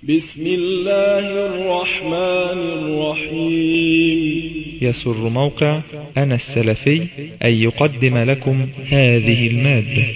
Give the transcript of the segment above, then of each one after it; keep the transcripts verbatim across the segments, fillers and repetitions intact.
بسم الله الرحمن الرحيم. يسر موقع أنا السلفي أن يقدم لكم هذه المادة.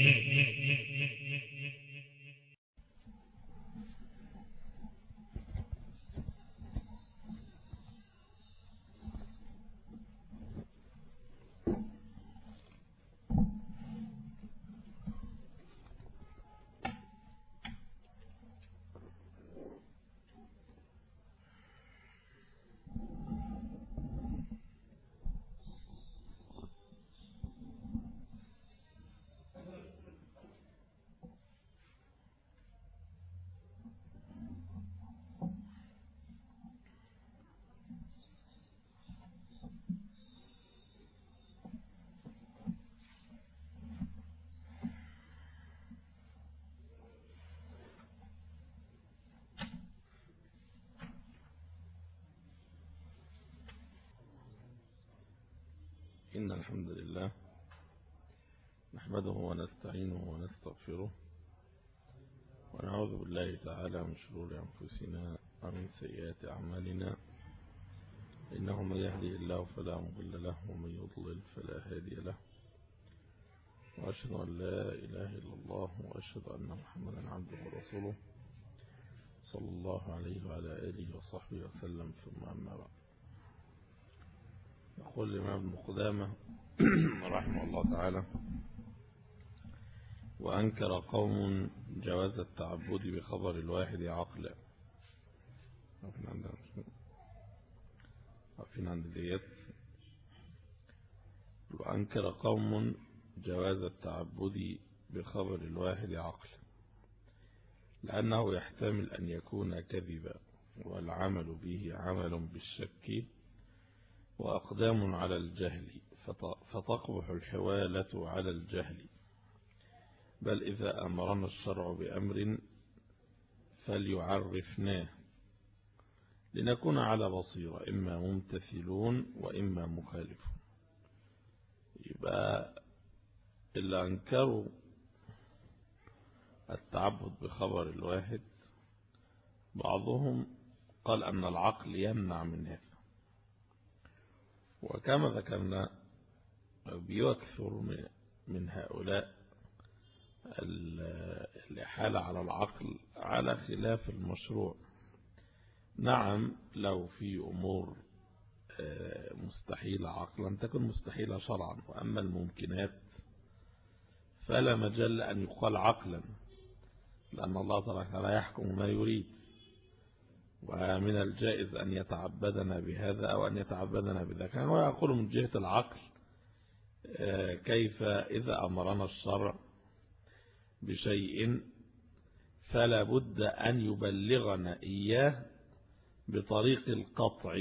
إن الحمد لله نحمده ونستعينه ونستغفره ونعوذ بالله تعالى من شرور أنفسنا ومن سيئات أعمالنا، إنه من يهدي الله فلا مضل له ومن يضلل فلا هادي له، وأشهد أن لا إله إلا الله وأشهد أن محمدا عبده ورسوله صلى الله عليه وعلى آله وصحبه وسلم. ثم أما بعد، يقول الإمام ابن قدامة رحمه الله تعالى: وأنكر قوم جواز التعبد بخبر الواحد عقلا. عارفين عند ديت. وأنكر قوم جواز التعبد بخبر الواحد عقلا، لأنه يحتمل أن يكون كذبا، والعمل به عمل بالشك وأقدام على الجهل، فتقبح الحوالة على الجهل. بل إذا أمرنا الشرع بأمر فليعرفناه لنكون على بصيرة، إما ممتثلون وإما مخالفون. يبقى اللي أنكروا التعبد بخبر الواحد بعضهم قال أن العقل يمنع من هذا، وكما ذكرنا بيكثر من هؤلاء الإحالة على العقل على خلاف المشروع. نعم، لو في أمور مستحيلة عقلا تكون مستحيلة شرعا، وأما الممكنات فلا مجال أن يقال عقلا، لأن الله تعالى يحكم ما يريد، ومن الجائز أن يتعبدنا بهذا أو أن يتعبدنا بذاك. ويقول من جهة العقل: كيف إذا أمرنا الشرع بشيء فلا بد أن يبلغنا إياه بطريق القطع.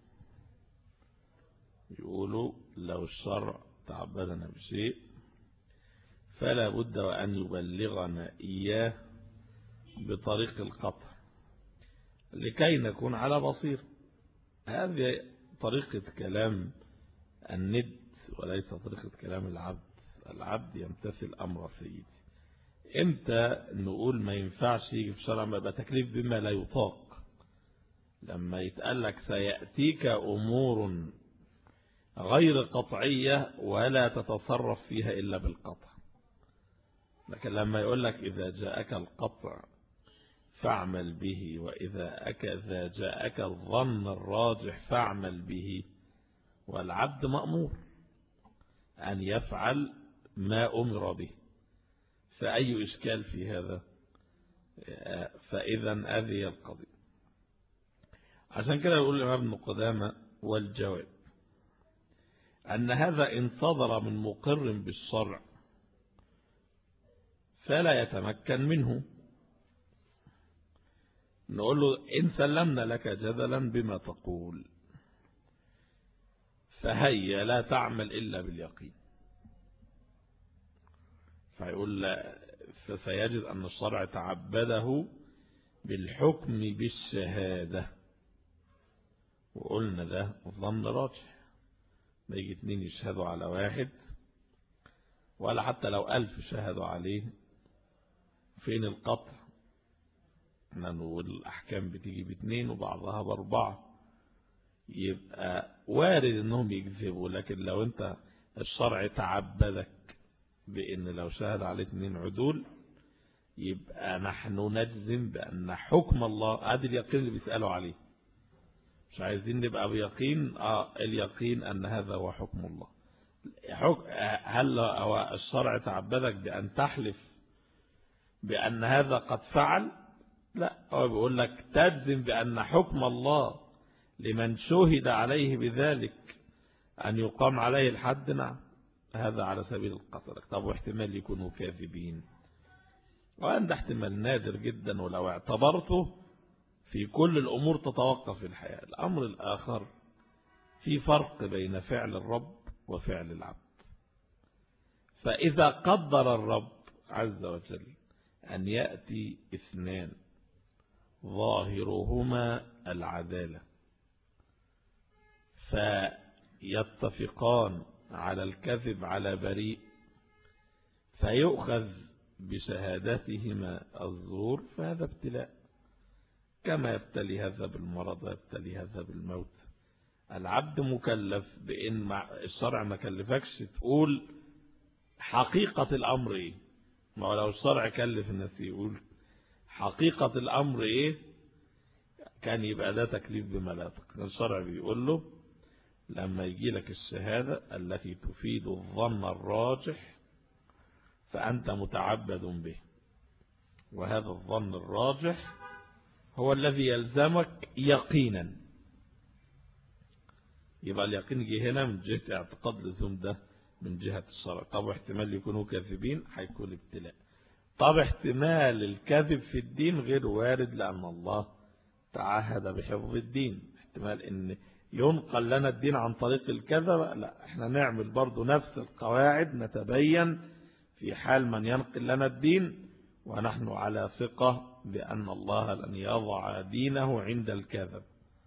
يقولوا لو الشرع تعبدنا بشيء فلا بد أن يبلغنا إياه بطريق القطع لكي نكون على بصير. هذه طريقة كلام الند وليس طريقة كلام العبد. العبد يمتثل أمر سيدي. امتى نقول ما ينفعش يجي في الشرع؟ يبقى تكليف بما لا يطاق. لما يتقال لك سيأتيك أمور غير قطعية ولا تتصرف فيها إلا بالقطع. لكن لما يقول لك إذا جاءك القطع فاعمل به، وإذا إذا جاءك الظن الراجح فاعمل به، والعبد مأمور أن يفعل ما أمر به، فأي إشكال في هذا؟ فإذا هذه القضية. عشان كده يقول الإمام ابن قدامة: والجواب أن هذا إن صدر من مقر بالشرع فلا يتمكن منه. نقول له: إن سلمنا لك جدلا بما تقول فهيا لا تعمل إلا باليقين. فيقول لا، فسيجد أن الشرع تعبده بالحكم بالشهادة، وقلنا ده ظن راجح. ما يجي اتنين يشهدوا على واحد، ولا حتى لو ألف شهدوا عليه، فين القطع؟ احنا نقول الأحكام بتيجي باثنين وبعضها بأربعة، يبقى وارد انهم يكذبوا. لكن لو انت الشرع تعبدك بان لو شهد عليه اثنين عدول، يبقى نحن نجزم بان حكم الله، هذا اليقين اللي بيسألوا عليه، مش عايزين نبقى بيقين. اه اليقين ان هذا هو حكم الله. هل هو الشرع تعبدك بان تحلف بان هذا قد فعل؟ لا، هو بيقول لك تجزم بان حكم الله لمن شهد عليه بذلك أن يقام عليه الحد. نعم، هذا على سبيل القطر. طب واحتمال يكونوا كاذبين، وعند احتمال نادر جدا، ولو اعتبرته في كل الأمور تتوقف الحياة. الأمر الآخر، في فرق بين فعل الرب وفعل العبد. فإذا قدر الرب عز وجل أن يأتي اثنان ظاهرهما العدالة فيتفقان على الكذب على بريء، فيؤخذ بشهادتهما الزور، فهذا ابتلاء، كما يبتلي هذا بالمرض ويبتلي هذا بالموت. العبد مكلف بإن الشرع ما كلفكش تقول حقيقة الأمر إيه. ما هو لو الشرع كلف الناس يقول حقيقة الأمر إيه، كان يبقى ده تكليف بما لا يطاق. الشرع بيقول له لما يجي لك الشهادة التي تفيد الظن الراجح فأنت متعبد به، وهذا الظن الراجح هو الذي يلزمك يقينا. يبقى اليقين جه هنا من جهة اعتقاد لزوم ده من جهة الشرع. طب احتمال يكونوا كاذبين، هيكون ابتلاء. طب احتمال الكذب في الدين غير وارد، لأن الله تعهد بحفظ الدين. احتمال ان ينقل لنا الدين عن طريق الكذب، لا، احنا نعمل برضو نفس القواعد، نتبين في حال من ينقل لنا الدين ونحن على ثقة بأن الله لن يضع دينه عند الكذب.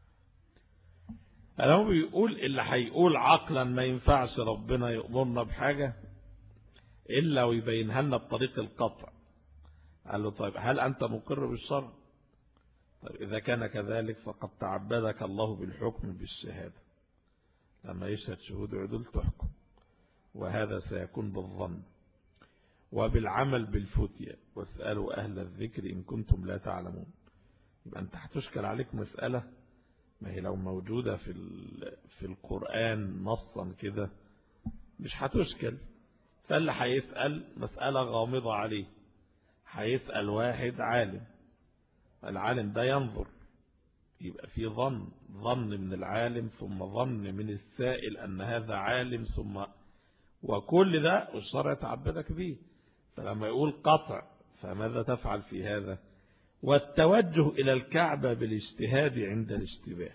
هو بيقول اللي هيقول عقلا ما ينفعش ربنا يأمرنا بحاجة إلا ويبينها لنا بطريق القطع. قال له طيب هل أنت مقر بالشرع؟ طيب إذا كان كذلك فقد تعبدك الله بالحكم بالشهادة، لما يشهد شهود عدول تحكم، وهذا سيكون بالظن وبالعمل بالفتية، واسألوا أهل الذكر إن كنتم لا تعلمون. يبقى أنت هتشكل عليك مسألة، ما هي لو موجودة في في القرآن نصا كده مش هتشكل. فاللي هيسأل مسألة غامضة عليه، هيسأل واحد عالم، العالم ده ينظر، يبقى في ظن ظن من العالم ثم ظن من السائل أن هذا عالم، ثم وكل ده الشرع تعبدك به. فلما يقول قطع فماذا تفعل في هذا؟ والتوجه إلى الكعبة بالاجتهاد عند الاشتباه.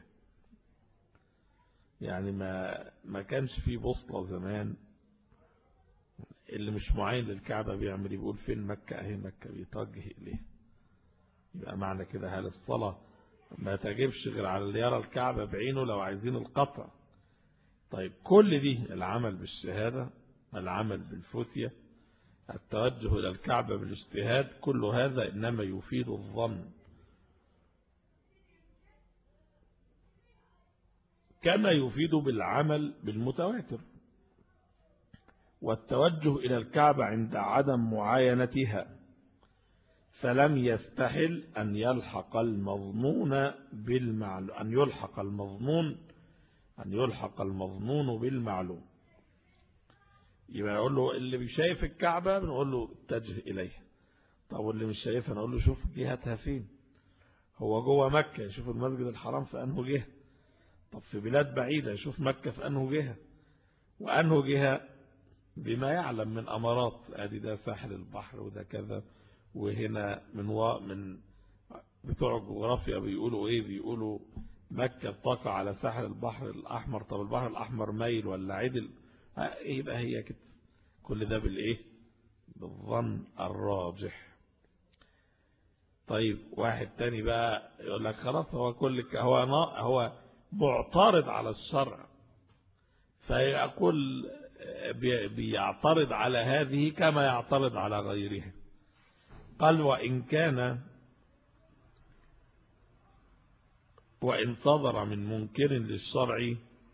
يعني ما ما كانش في بوصلة زمان، اللي مش معين للكعبة بيعمل يقول فين مكة؟ اهي مكة، بيتوجه إليه. يبقى معنى كده هل الصلاة ما تجبش غير على اللي يرى الكعبة بعينه لو عايزين القطع؟ طيب كل دي العمل بالشهادة، العمل بالفتية، التوجه إلى الكعبة بالاجتهاد، كل هذا إنما يفيد الظن، كما يفيد بالعمل بالمتواتر. والتوجه إلى الكعبة عند عدم معاينتها، فلم يستحل أن يلحق المظنون بالمعلوم أن يلحق المظنون أن يلحق المظنون بالمعلوم. يبقى يقول له اللي بيشايف الكعبة بنقول له اتجه إليها. طب واللي مش شايفها نقول له شوف جهتها فين. هو جوه مكة يشوف المسجد الحرام في أنه جهة، طب في بلاد بعيدة يشوف مكة في أنه جهة، وأنه جهة بما يعلم من أمارات، ادي ده ساحل البحر وده كذا، وهنا من و... من بتوع الجغرافيا بيقولوا ايه، بيقولوا مكة تقع على ساحل البحر الأحمر. طب البحر الأحمر ميل ولا عدل؟ يبقى هي كده. كل ده بالايه؟ بالظن الراجح. طيب واحد تاني بقى يقول لك خلاص هو كل هو هو معترض على الشرع، فيقول بيعترض على هذه كما يعترض على غيرها. قال وإن كان وإن صدر من منكر للشرع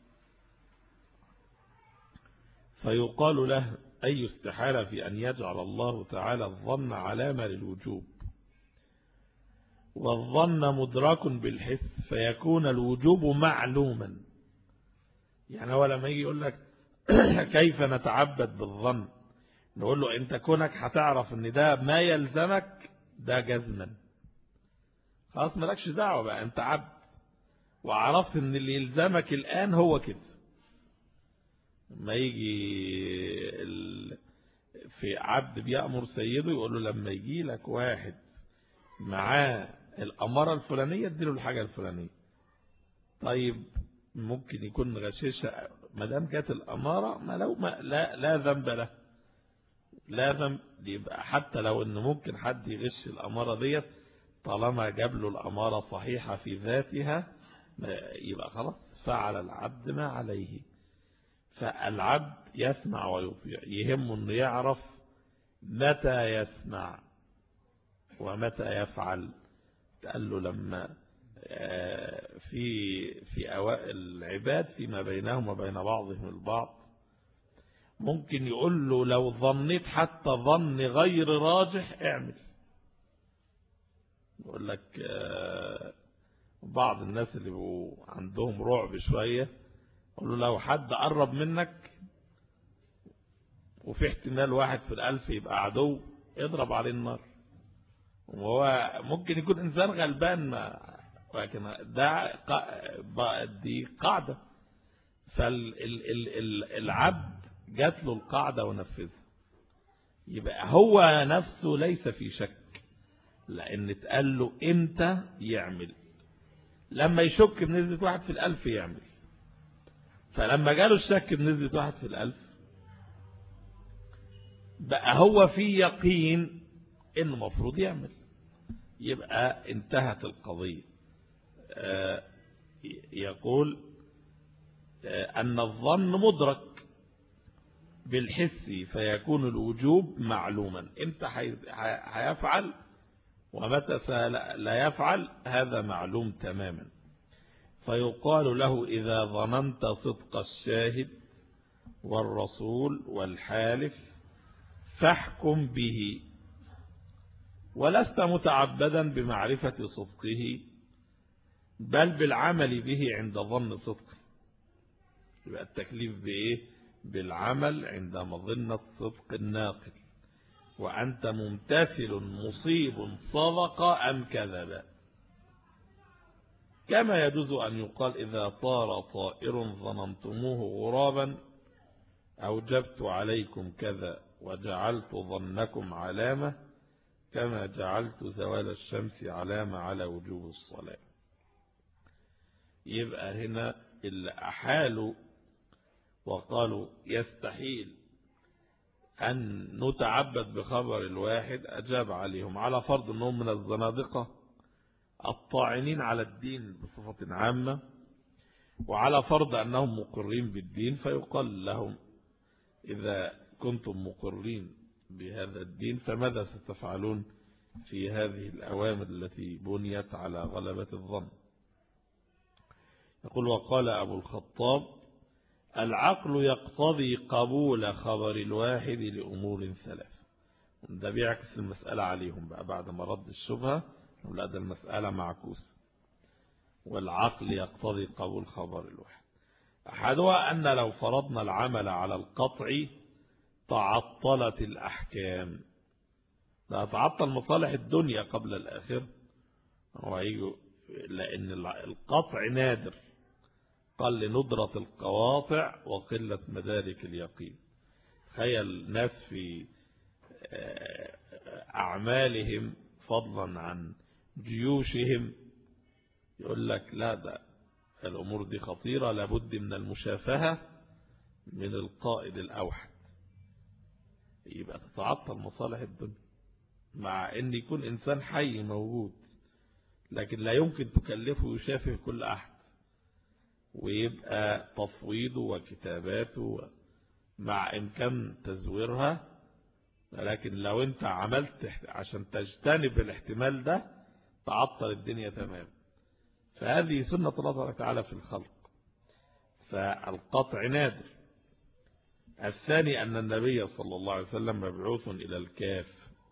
فيقال له أي استحالة في أن يجعل الله تعالى الظن علامة للوجوب، والظن مدرك بالحس فيكون الوجوب معلوما. يعني هو لما يجي يقول لك كيف نتعبد بالظن، نقول له انت كونك هتعرف ان ده ما يلزمك ده جزما، خلاص مالكش دعوة بقى، انت عبد وعرفت ان اللي يلزمك الآن هو كده. ما يجي في عبد بيأمر سيده يقول له لما يجي لك واحد معاه الأمارة الفلانية اديله الحاجة الفلانية. طيب ممكن يكون غشيشة، ما دام كانت الأمارة ما لو ما لا لا ذنب له، لا ذنب. يبقى حتى لو ان ممكن حد يغش الأمارة ديت طالما جاب له الأمارة صحيحة في ذاتها يبقى خلاص فعل العبد ما عليه. فالعبد يسمع ويطيع، يهمه انه يعرف متى يسمع ومتى يفعل. قال له لما في في أوائل العباد فيما بينهم وبين بعضهم البعض ممكن يقول له لو ظنيت حتى ظن غير راجح اعمل. يقول لك بعض الناس اللي بيبقوا عندهم رعب شوية يقول له لو حد قرب منك وفي احتمال واحد في الألف يبقى عدو اضرب عليه النار. وهو ممكن يكون إنسان غلبان ما، لكن ده دي قاعدة. فالعبد جات له القاعدة ونفذها، يبقى هو نفسه ليس في شك، لأن اتقال له امتى يعمل. لما يشك بنسبة واحد في الألف يعمل، فلما جاله الشك بنسبة واحد في الألف بقى هو في يقين إنه مفروض يعمل، يبقى انتهت القضية. يقول أن الظن مدرك بالحس فيكون الوجوب معلوما، امتى هيفعل ومتى لا يفعل هذا معلوم تماما. فيقال له إذا ظننت صدق الشاهد والرسول والحالف فاحكم به، ولست متعبدا بمعرفة صدقه بل بالعمل به عند ظن صدقه. يبقى التكليف بإيه؟ بالعمل عند مظنة صدق الناقل، وأنت ممتثل مصيب صدق أم كذب. كما يجوز أن يقال إذا طار طائر ظننتموه غرابا أوجبت عليكم كذا وجعلت ظنكم علامة كما جعلت زوال الشمس علامة على وجوب الصلاة. يبقى هنا اللي أحالوا وقالوا يستحيل أن نتعبد بخبر الواحد أجاب عليهم على فرض أنهم من الزنادقة الطاعنين على الدين بصفة عامة، وعلى فرض أنهم مقرين بالدين فيقال لهم إذا كنتم مقرين بهذا الدين فماذا ستفعلون في هذه الأوامر التي بنيت على غلبة الظن. يقول وقال أبو الخطاب العقل يقتضي قبول خبر الواحد لأمور ثلاث. ده بيعكس المسألة عليهم بقى بعد ما رد الشبهة، لا ده المسألة معكوسة. والعقل يقتضي قبول خبر الواحد. أحدها أن لو فرضنا العمل على القطع تعطلت الأحكام، لا تعطل مصالح الدنيا قبل الآخر. لأن القطع نادر، قال لندرة القواطع وقلة مدارك اليقين. تخيل ناس في أعمالهم فضلا عن جيوشهم يقول لك لا ده الأمور دي خطيرة لابد من المشافهة من القائد الأوحد، يبقى تتعطل مصالح الدنيا مع أن يكون إنسان حي موجود، لكن لا يمكن تكلفه يشافه كل أحد، ويبقى تفويضه وكتاباته مع إمكان تزويرها. لكن لو أنت عملت عشان تجتنب الاحتمال ده تعطل الدنيا تمام. فهذه سنة الله تبارك وتعالى في الخلق، فالقطع نادر. الثاني أن النبي صلى الله عليه وسلم مبعوث إلى الكاف،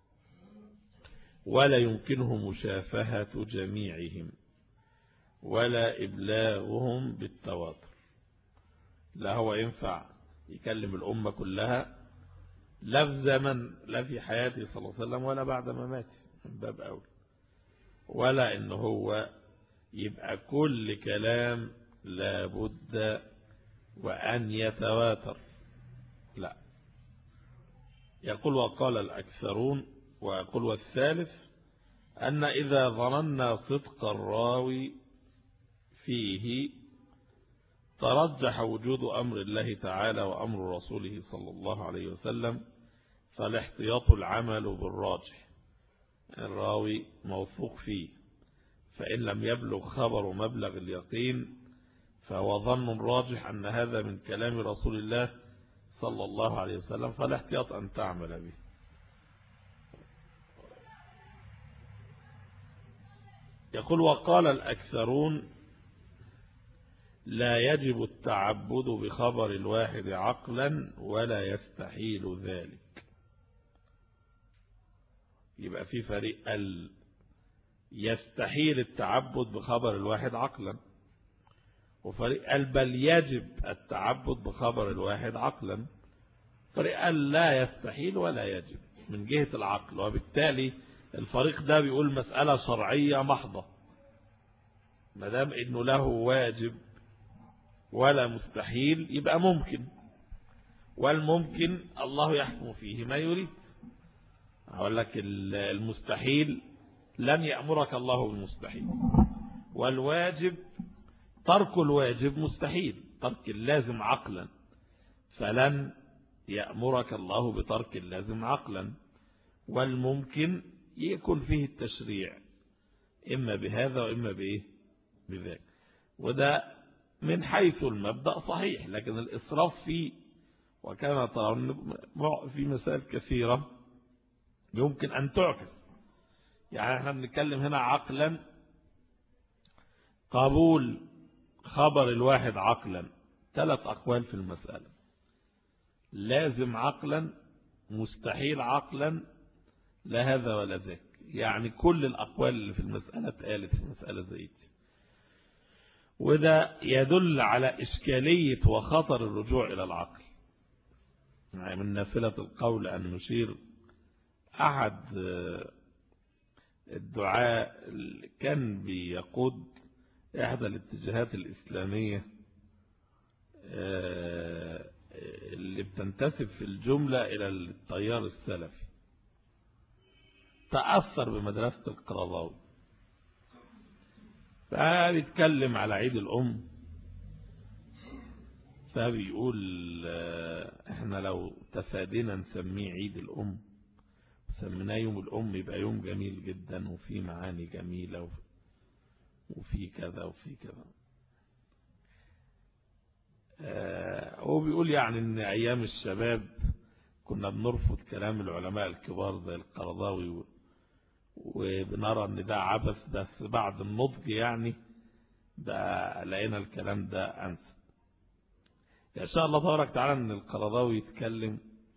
ولا يمكنه مشافهة جميعهم ولا إبلاغهم بالتواتر. لا هو ينفع يكلم الأمة كلها لا في زمن، لا في حياته صلى الله عليه وسلم ولا بعد مماته من باب أول، ولا إنه هو يبقى كل كلام لابد وأن يتواتر، لا. يقول وقال الأكثرون، ويقول والثالث أن إذا ظننا صدق الراوي فيه ترجح وجود أمر الله تعالى وأمر رسوله صلى الله عليه وسلم، فالاحتياط العمل بالراجح، الراوي موثوق فيه، فإن لم يبلغ خبر مبلغ اليقين فهو ظن راجح أن هذا من كلام رسول الله صلى الله عليه وسلم، فالاحتياط أن تعمل به. يقول وقال الأكثرون لا يجب التعبد بخبر الواحد عقلا ولا يستحيل ذلك. يبقى في فريق ال يستحيل التعبد بخبر الواحد عقلا، وفريق قال بل يجب التعبد بخبر الواحد عقلا، فريق قال لا يستحيل ولا يجب من جهة العقل. وبالتالي الفريق ده بيقول مسألة شرعية محضة، ما دام انه له واجب ولا مستحيل يبقى ممكن، والممكن الله يحكم فيه ما يريد. أقول لك المستحيل لن يأمرك الله بالمستحيل، والواجب ترك الواجب مستحيل، ترك اللازم عقلا، فلن يأمرك الله بترك اللازم عقلا. والممكن يكون فيه التشريع إما بهذا وإما بإيه بذاك، وده من حيث المبدأ صحيح، لكن الإسراف فيه وكما ترون في مسائل كثيرة يمكن أن تعكس. يعني احنا بنتكلم هنا عقلا، قبول خبر الواحد عقلا ثلاث أقوال في المسألة: لازم عقلا، مستحيل عقلا، لا هذا ولا ذاك. يعني كل الأقوال اللي في المسألة اتقالت في مسألة زي دي، وده يدل على إشكالية وخطر الرجوع إلى العقل. يعني من نافلة القول أن نشير أحد الدعاء كان بيقود إحدى الاتجاهات الإسلامية اللي بتنتسب في الجملة إلى التيار السلفي، تأثر بمدرسة القرضاوي، فبيتكلم على عيد الأم، فبيقول احنا لو تفادينا نسميه عيد الأم، سميناه يوم الأم، يبقى يوم جميل جدا وفيه معاني جميلة وفي كذا وفي كذا. هو بيقول يعني ان ايام الشباب كنا بنرفض كلام العلماء الكبار زي القرضاوي، وبنرى ان ده عبث، بس بعد النضج يعني ده لقينا الكلام ده انسب. ان شاء الله تبارك تعالى ان القرضاوي يتكلم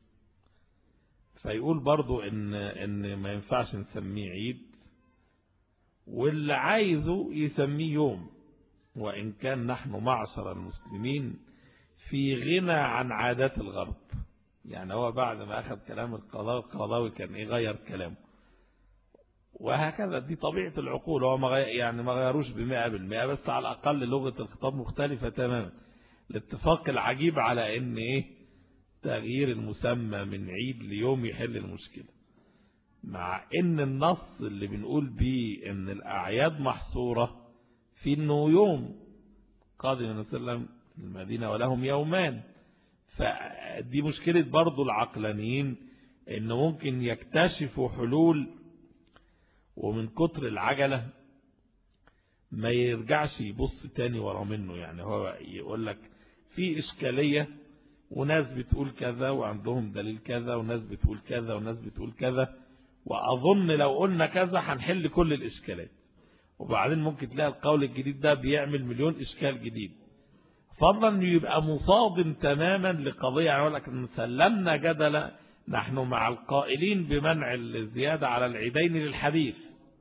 فيقول برضو ان ان ما ينفعش نسميه عيد، واللي عايزه يسميه يوم، وإن كان نحن معشر المسلمين في غنى عن عادات الغرب. يعني هو بعد ما أخذ كلام القرضاوي كان إيه غير كلامه، وهكذا دي طبيعة العقول. هو ما غير يعني ما غيروش بمئة بالمئة، بس على الأقل لغة الخطاب مختلفة تماما. الاتفاق العجيب على إن إيه تغيير المسمى من عيد ليوم يحل المشكلة، مع إن النص اللي بنقول بيه إن الأعياد محصورة في إنه يوم قادم النبي صلى الله عليه وسلم المدينة ولهم يومان. فدي مشكلة برضو العقلانيين، إنه ممكن يكتشفوا حلول ومن كتر العجلة ما يرجعش يبص تاني ورا منه. يعني هو يقول لك في إشكالية وناس بتقول كذا وعندهم دليل كذا، وناس بتقول كذا وناس بتقول كذا، وأظن لو قلنا كذا هنحل كل الإشكالات. وبعدين ممكن تلاقي القول الجديد ده بيعمل مليون إشكال جديد، فضلا أنه يبقى مصادم تماما لقضية. يعني أقول لك سلمنا جدلا نحن مع القائلين بمنع الزيادة على العيدين للحديث،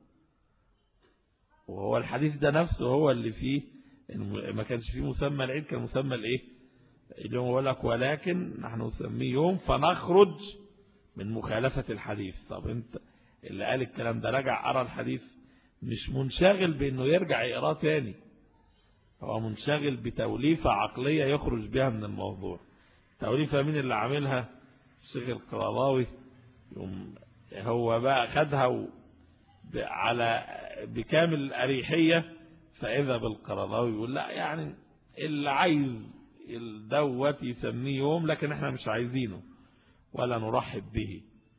وهو الحديث ده نفسه هو اللي فيه ما كانش فيه مسمى العيد، كان مسمى الايه اليوم. يقول لك ولكن نحن نسميه يوم فنخرج من مخالفة الحديث. طب انت اللي قال الكلام ده رجع قرأ الحديث، مش منشغل بانه يرجع يقراه تاني، هو منشغل بتوليفة عقلية يخرج بها من الموضوع. توليفة مين اللي عاملها؟ الشيخ القرضاوي. هو بقى خدها على بكامل الأريحية، فإذا بالقرضاوي يقول لا يعني اللي عايز الدوت يسميه يوم، لكن احنا مش عايزينه ولا نرحب به.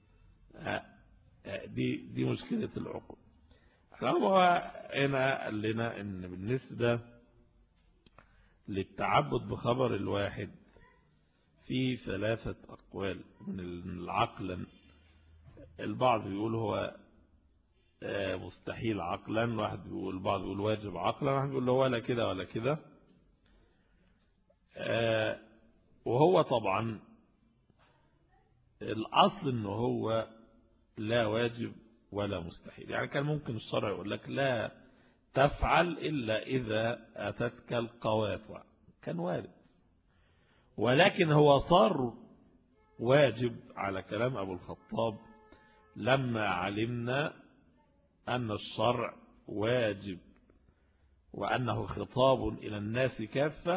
دي دي مشكلة العقول. هو هنا قال لنا ان بالنسبة للتعبد بخبر الواحد في ثلاثة أقوال من العقل. البعض بيقول هو مستحيل عقلا، واحد بيقول، البعض بيقول واجب عقلا، واحد بيقول له ولا كده ولا كده. وهو طبعا الأصل انه هو لا واجب ولا مستحيل. يعني كان ممكن الشرع يقول لك لا تفعل إلا إذا أتتك القواطع، كان وارد، ولكن هو صار واجب على كلام أبو الخطاب لما علمنا أن الشرع واجب وأنه خطاب إلى الناس كافة،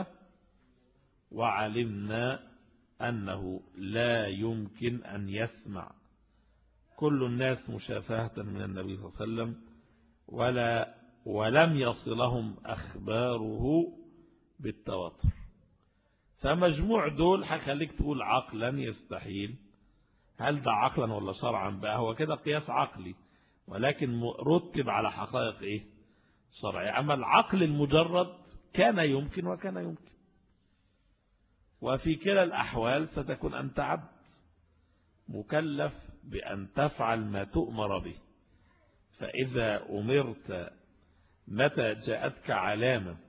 وعلمنا أنه لا يمكن أن يسمع كل الناس مشافهة من النبي صلى الله عليه وسلم ولا ولم يصلهم أخباره بالتواتر. فمجموع دول هخليك تقول عقلا يستحيل. هل ده عقلا ولا شرعا بقى؟ هو كده قياس عقلي، ولكن رتب على حقائق ايه شرعية. أما العقل المجرد كان يمكن وكان يمكن، وفي كلا الأحوال ستكون أنت عبد مكلف بأن تفعل ما تؤمر به. فإذا أمرت متى جاءتك علامة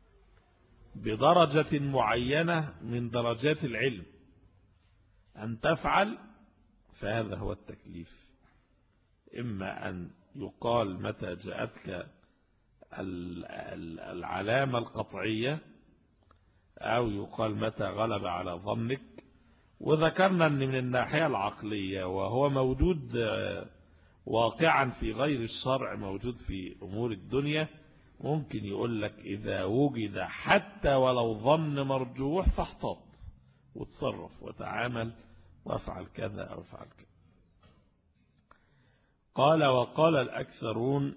بدرجة معينة من درجات العلم أن تفعل، فهذا هو التكليف. إما أن يقال متى جاءتك العلامة القطعية، أو يقال متى غلب على ظنك. وذكرنا أن من الناحية العقلية وهو موجود واقعا في غير الشرع، موجود في أمور الدنيا، ممكن يقول لك إذا وجد حتى ولو ظن مرجوح فاحتاط وتصرف وتعامل وافعل كذا أو افعل كذا. قال وقال الأكثرون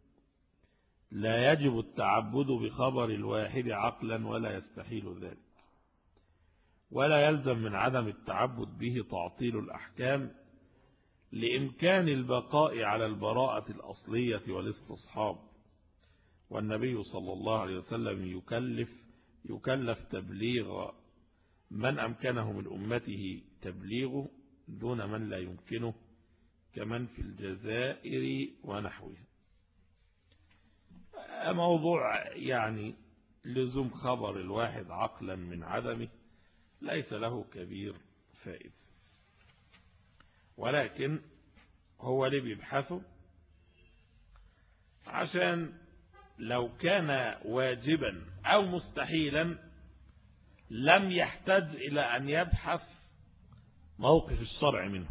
لا يجب التعبد بخبر الواحد عقلا ولا يستحيل ذلك، ولا يلزم من عدم التعبد به تعطيل الأحكام لإمكان البقاء على البراءة الأصلية والاستصحاب. والنبي صلى الله عليه وسلم يكلف يكلف تبليغ من أمكنه من أمته تبليغه دون من لا يمكنه، كمن في الجزائر ونحوها. موضوع يعني لزوم خبر الواحد عقلا من عدمه ليس له كبير فائدة، ولكن هو اللي بيبحثه عشان لو كان واجبا أو مستحيلا لم يحتاج إلى أن يبحث موقف الشرع منه،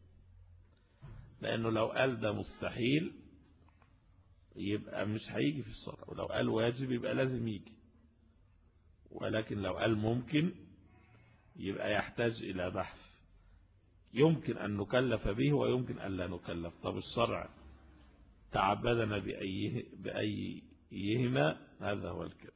لأنه لو قال ده مستحيل يبقى مش هيجي في الشرع، ولو قال واجب يبقى لازم يجي. ولكن لو قال ممكن يبقى يحتاج إلى بحث، يمكن أن نكلف به ويمكن أن لا نكلف. طب الشرع تعبدنا بأيه بأيهما؟ هذا هو الكلام.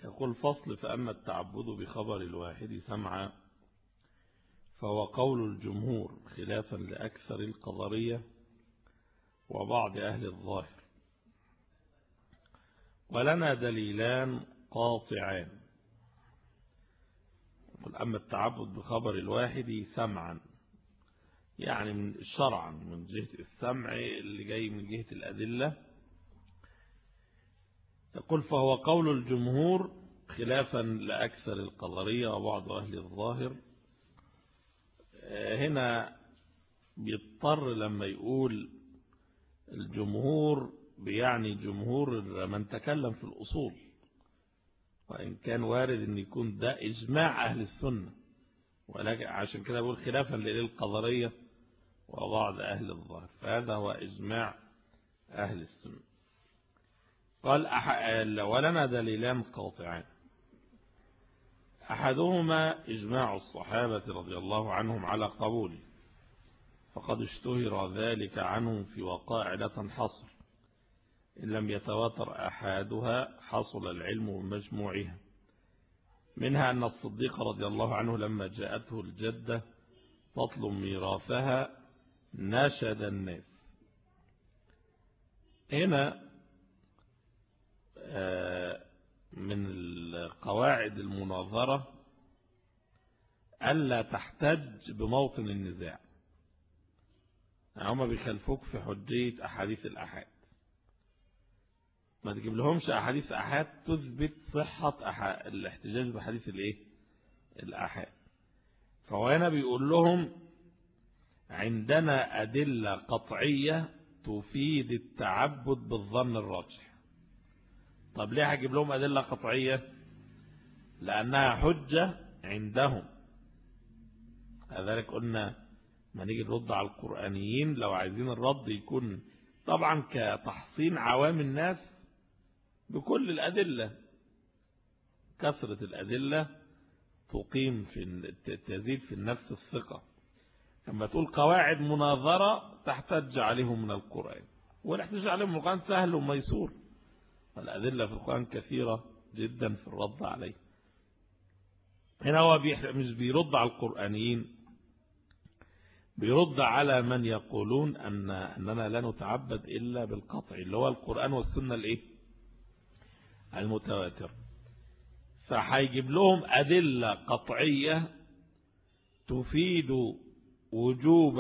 يقول فصل: فأما التعبد بخبر الواحد سمعا فهو قول الجمهور خلافا لأكثر القدرية وبعض أهل الظاهر، ولنا دليلان قاطعان. يقول: أما التعبد بخبر الواحد سمعا، يعني من شرعا من جهة السمع اللي جاي من جهة الأدلة. يقول: فهو قول الجمهور خلافا لأكثر القدرية وبعض أهل الظاهر. هنا بيضطر لما يقول الجمهور بيعني جمهور من تكلم في الأصول، وإن كان وارد أن يكون ده إجماع أهل السنة، ولكن عشان كده بقول خلافا للقدرية وبعض أهل الظاهر، فهذا هو إجماع أهل السنة. قال: ولنا دليلان قاطعان. أحدهما إجماع الصحابة رضي الله عنهم على قبوله، فقد اشتهر ذلك عنهم في وقائع لا تنحصر، إن لم يتواتر أحدها حصل العلم بمجموعها. منها أن الصديق رضي الله عنه لما جاءته الجدة تطلب ميراثها ناشد الناس. هنا من القواعد المناظرة ألا تحتج بموطن النزاع. هم بيخلفوك في حجية أحاديث الأحاد، ما تجيب لهمش أحاديث أحاد تثبت صحة أحاد الاحتجاج بحديث الإيه؟ الأحاد. فهو هنا بيقول لهم عندنا أدلة قطعية تفيد التعبد بالظن الراجح. طب ليه هجيب لهم أدلة قطعية؟ لأنها حجة عندهم. لذلك قلنا ما نيجي نرد على القرآنيين لو عايزين الرد يكون طبعا كتحصين عوام الناس بكل الأدلة. كثرة الأدلة تقيم في تزيد في النفس الثقة. لما تقول قواعد مناظرة تحتج عليهم من القرآن، والاحتجاج عليهم من القرآن سهل وميسور، والأدلة في القرآن كثيرة جدا في الرد عليه. هنا هو مش بيرد على القرآنيين، بيرد على من يقولون أن أننا لا نتعبد إلا بالقطع اللي هو القرآن والسنة الإيه؟ المتواتر. فهيجيب لهم أدلة قطعية تفيد وجوب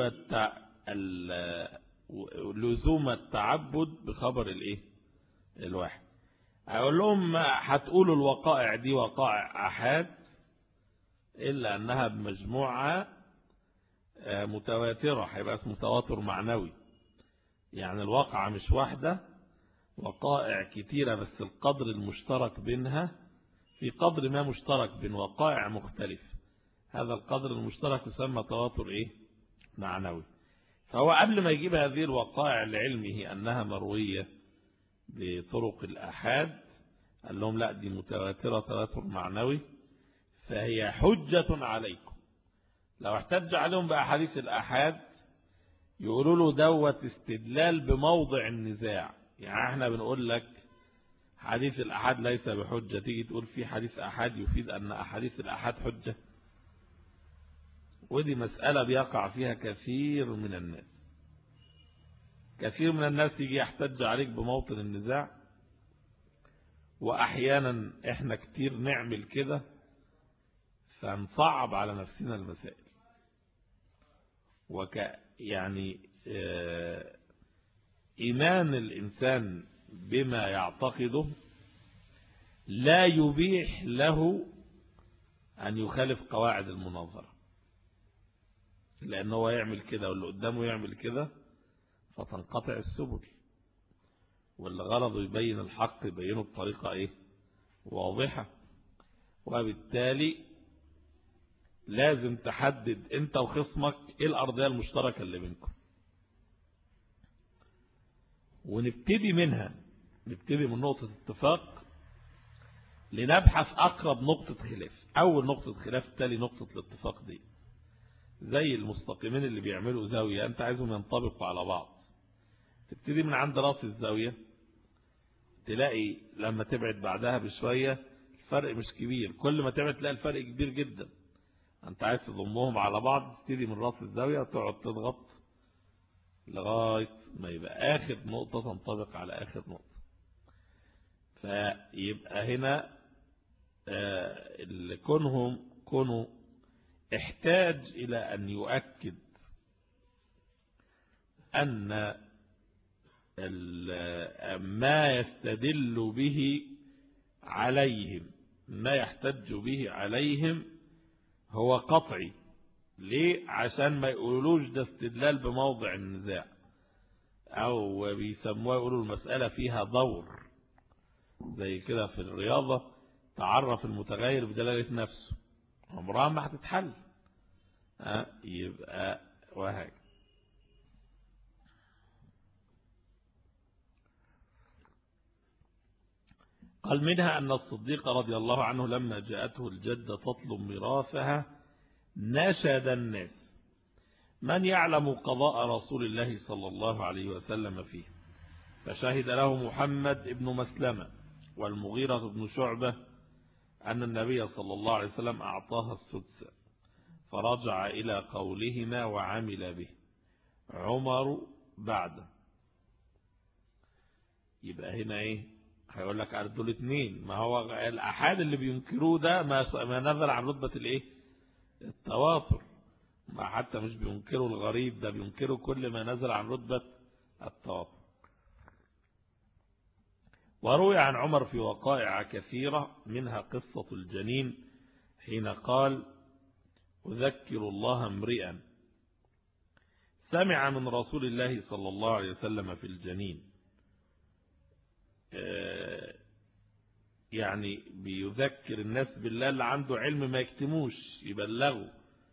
لزوم التعبد بخبر الإيه؟ الواحد. أقول لهم هتقولوا الوقائع دي وقائع أحاد إلا أنها بمجموعة متواترة، هيبقى اسمه تواتر معنوي. يعني الواقعة مش واحدة، وقائع كتيرة، بس القدر المشترك بينها في قدر ما مشترك بين وقائع مختلف، هذا القدر المشترك يسمى تواتر إيه؟ معنوي. فهو قبل ما يجيب هذه الوقائع لعلمه أنها مروية بطرق الأحاد قال لهم لا، دي متواترة تواتر معنوي، فهي حجة عليكم. لو احتج عليهم بأحاديث الأحاد يقولوا له دوت استدلال بموضع النزاع. يعني احنا بنقول لك حديث الأحاد ليس بحجة، تيجي تقول في حديث أحاد يفيد أن أحاديث الأحاد حجة. ودي مسألة بيقع فيها كثير من الناس. كثير من الناس يجي يحتج عليك بموطن النزاع، وأحيانا احنا كتير نعمل كده فنصعب على نفسنا المسائل. وك يعني إيمان الإنسان بما يعتقده لا يبيح له أن يخالف قواعد المناظرة، لأنه هو يعمل كده واللي قدامه يعمل كده فتنقطع السبل، واللي غرضه يبين الحق يبينه بطريقة إيه؟ واضحة. وبالتالي لازم تحدد أنت وخصمك إيه الأرضية المشتركة اللي بينكم، ونبتدي منها، نبتدي من نقطة اتفاق لنبحث أقرب نقطة خلاف. أول نقطة خلاف تالي نقطة الاتفاق دي، زي المستقيمين اللي بيعملوا زاوية أنت عايزهم ينطبقوا على بعض، تبتدي من عند راس الزاوية، تلاقي لما تبعد بعدها بشوية الفرق مش كبير، كل ما تعمل تلاقي الفرق كبير جدا. انت عايز تضمهم على بعض، تبتدي من راس الزاوية وتقعد تضغط لغاية ما يبقى آخر نقطة تنطبق على آخر نقطة. فيبقى هنا اللي كونهم كونوا احتاج إلى أن يؤكد أن ما يستدل به عليهم ما يحتج به عليهم هو قطعي. ليه؟ عشان ما يقولوش ده استدلال بموضع النزاع، أو بيسموها يقولوا المسألة فيها دور، زي كده في الرياضة تعرف المتغير بدلالة نفسه، عمرها ما هتتحل. أه يبقى وهكذا. قال منها أن الصديق رضي الله عنه لما جاءته الجدة تطلب ميراثها نشد الناس من يعلم قضاء رسول الله صلى الله عليه وسلم فيه، فشهد له محمد بن مسلمة والمغيرة بن شعبة أن النبي صلى الله عليه وسلم أعطاها السدس، فرجع إلى قولهما وعمل به عمر بعده. يبقى هنا إيه؟ هيقول لك على دول اتنين، ما هو الأحاد اللي بينكروه ده ما نزل عن رتبة الإيه؟ التواتر. ما حتى مش بينكروا الغريب، ده بينكروا كل ما نزل عن رتبة التواتر. وروي عن عمر في وقائع كثيرة، منها قصة الجنين حين قال أذكر الله امرئا سمع من رسول الله صلى الله عليه وسلم في الجنين، يعني بيذكر الناس بالله اللي عنده علم ما يكتموش يبلغوا.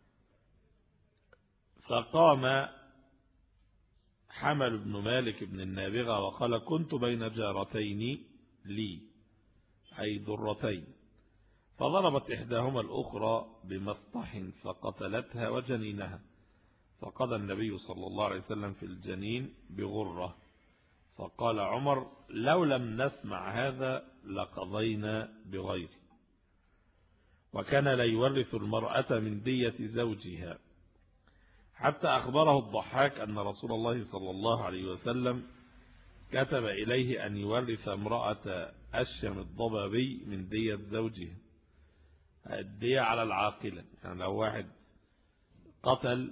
فقام حمل بن مالك بن النابغة وقال كنت بين جارتين لي أي ضرتين، فضربت إحداهما الأخرى بمسطح فقتلتها وجنينها، فقضى النبي صلى الله عليه وسلم في الجنين بغرة. فقال عمر لو لم نسمع هذا لقضينا بغيره. وكان لا يورث المرأة من دية زوجها، حتى أخبره الضحاك أن رسول الله صلى الله عليه وسلم كتب إليه أن يورث امرأة أشيم الضبابي من دية زوجها. الدية على العاقلة، يعني لو واحد قتل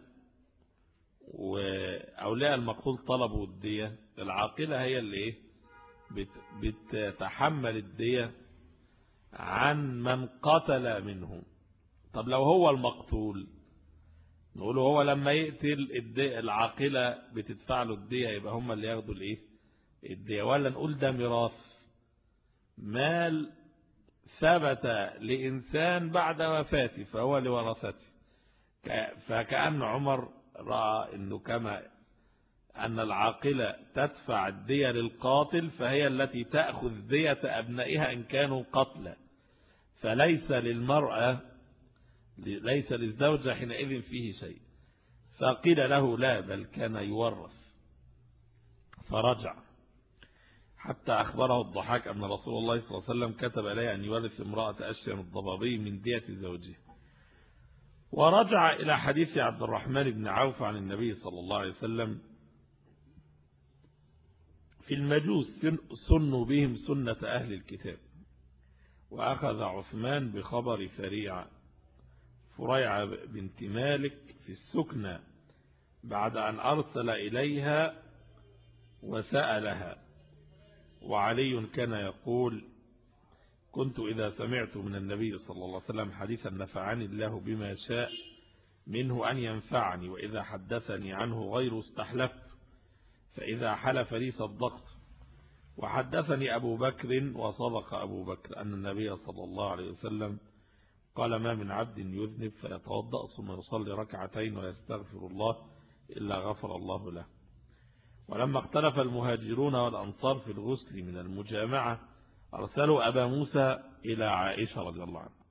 وأولياء المقتول طلبوا الدية، العاقلة هي اللي إيه بتتحمل الدية عن من قتل منه. طب لو هو المقتول نقول هو لما يقتل العاقلة بتدفع له الدية، يبقى هم اللي ياخدوا الايه الدية، ولا نقول ده ميراث مال ثبت لإنسان بعد وفاته فهو لورثته. فكأن عمر رأى انه كما أن العاقلة تدفع الدية للقاتل فهي التي تأخذ دية أبنائها إن كانوا قتلى، فليس للمرأة ليس للزوجة حينئذ فيه شيء. فقيل له لا بل كان يورث، فرجع حتى أخبره الضحاك أن رسول الله صلى الله عليه وسلم كتب إليه أن يورث امرأة أشيم الضبابي من دية زوجها. ورجع إلى حديث عبد الرحمن بن عوف عن النبي صلى الله عليه وسلم في المجوس سنوا بهم سنة أهل الكتاب. وأخذ عثمان بخبر فريعة فريعة بنت مالك في السكنى بعد أن أرسل إليها وسألها. وعلي كان يقول كنت إذا سمعت من النبي صلى الله عليه وسلم حديثا نفعني الله بما شاء منه أن ينفعني، وإذا حدثني عنه غير استحلفت، فإذا حلف لي صدقت. وحدثني أبو بكر وصدق أبو بكر أن النبي صلى الله عليه وسلم قال ما من عبد يذنب فيتوضأ ثم يصلي ركعتين ويستغفر الله إلا غفر الله له. ولما اختلف المهاجرون والأنصار في الغسل من المجامعة أرسلوا أبا موسى إلى عائشة رضي الله عنها.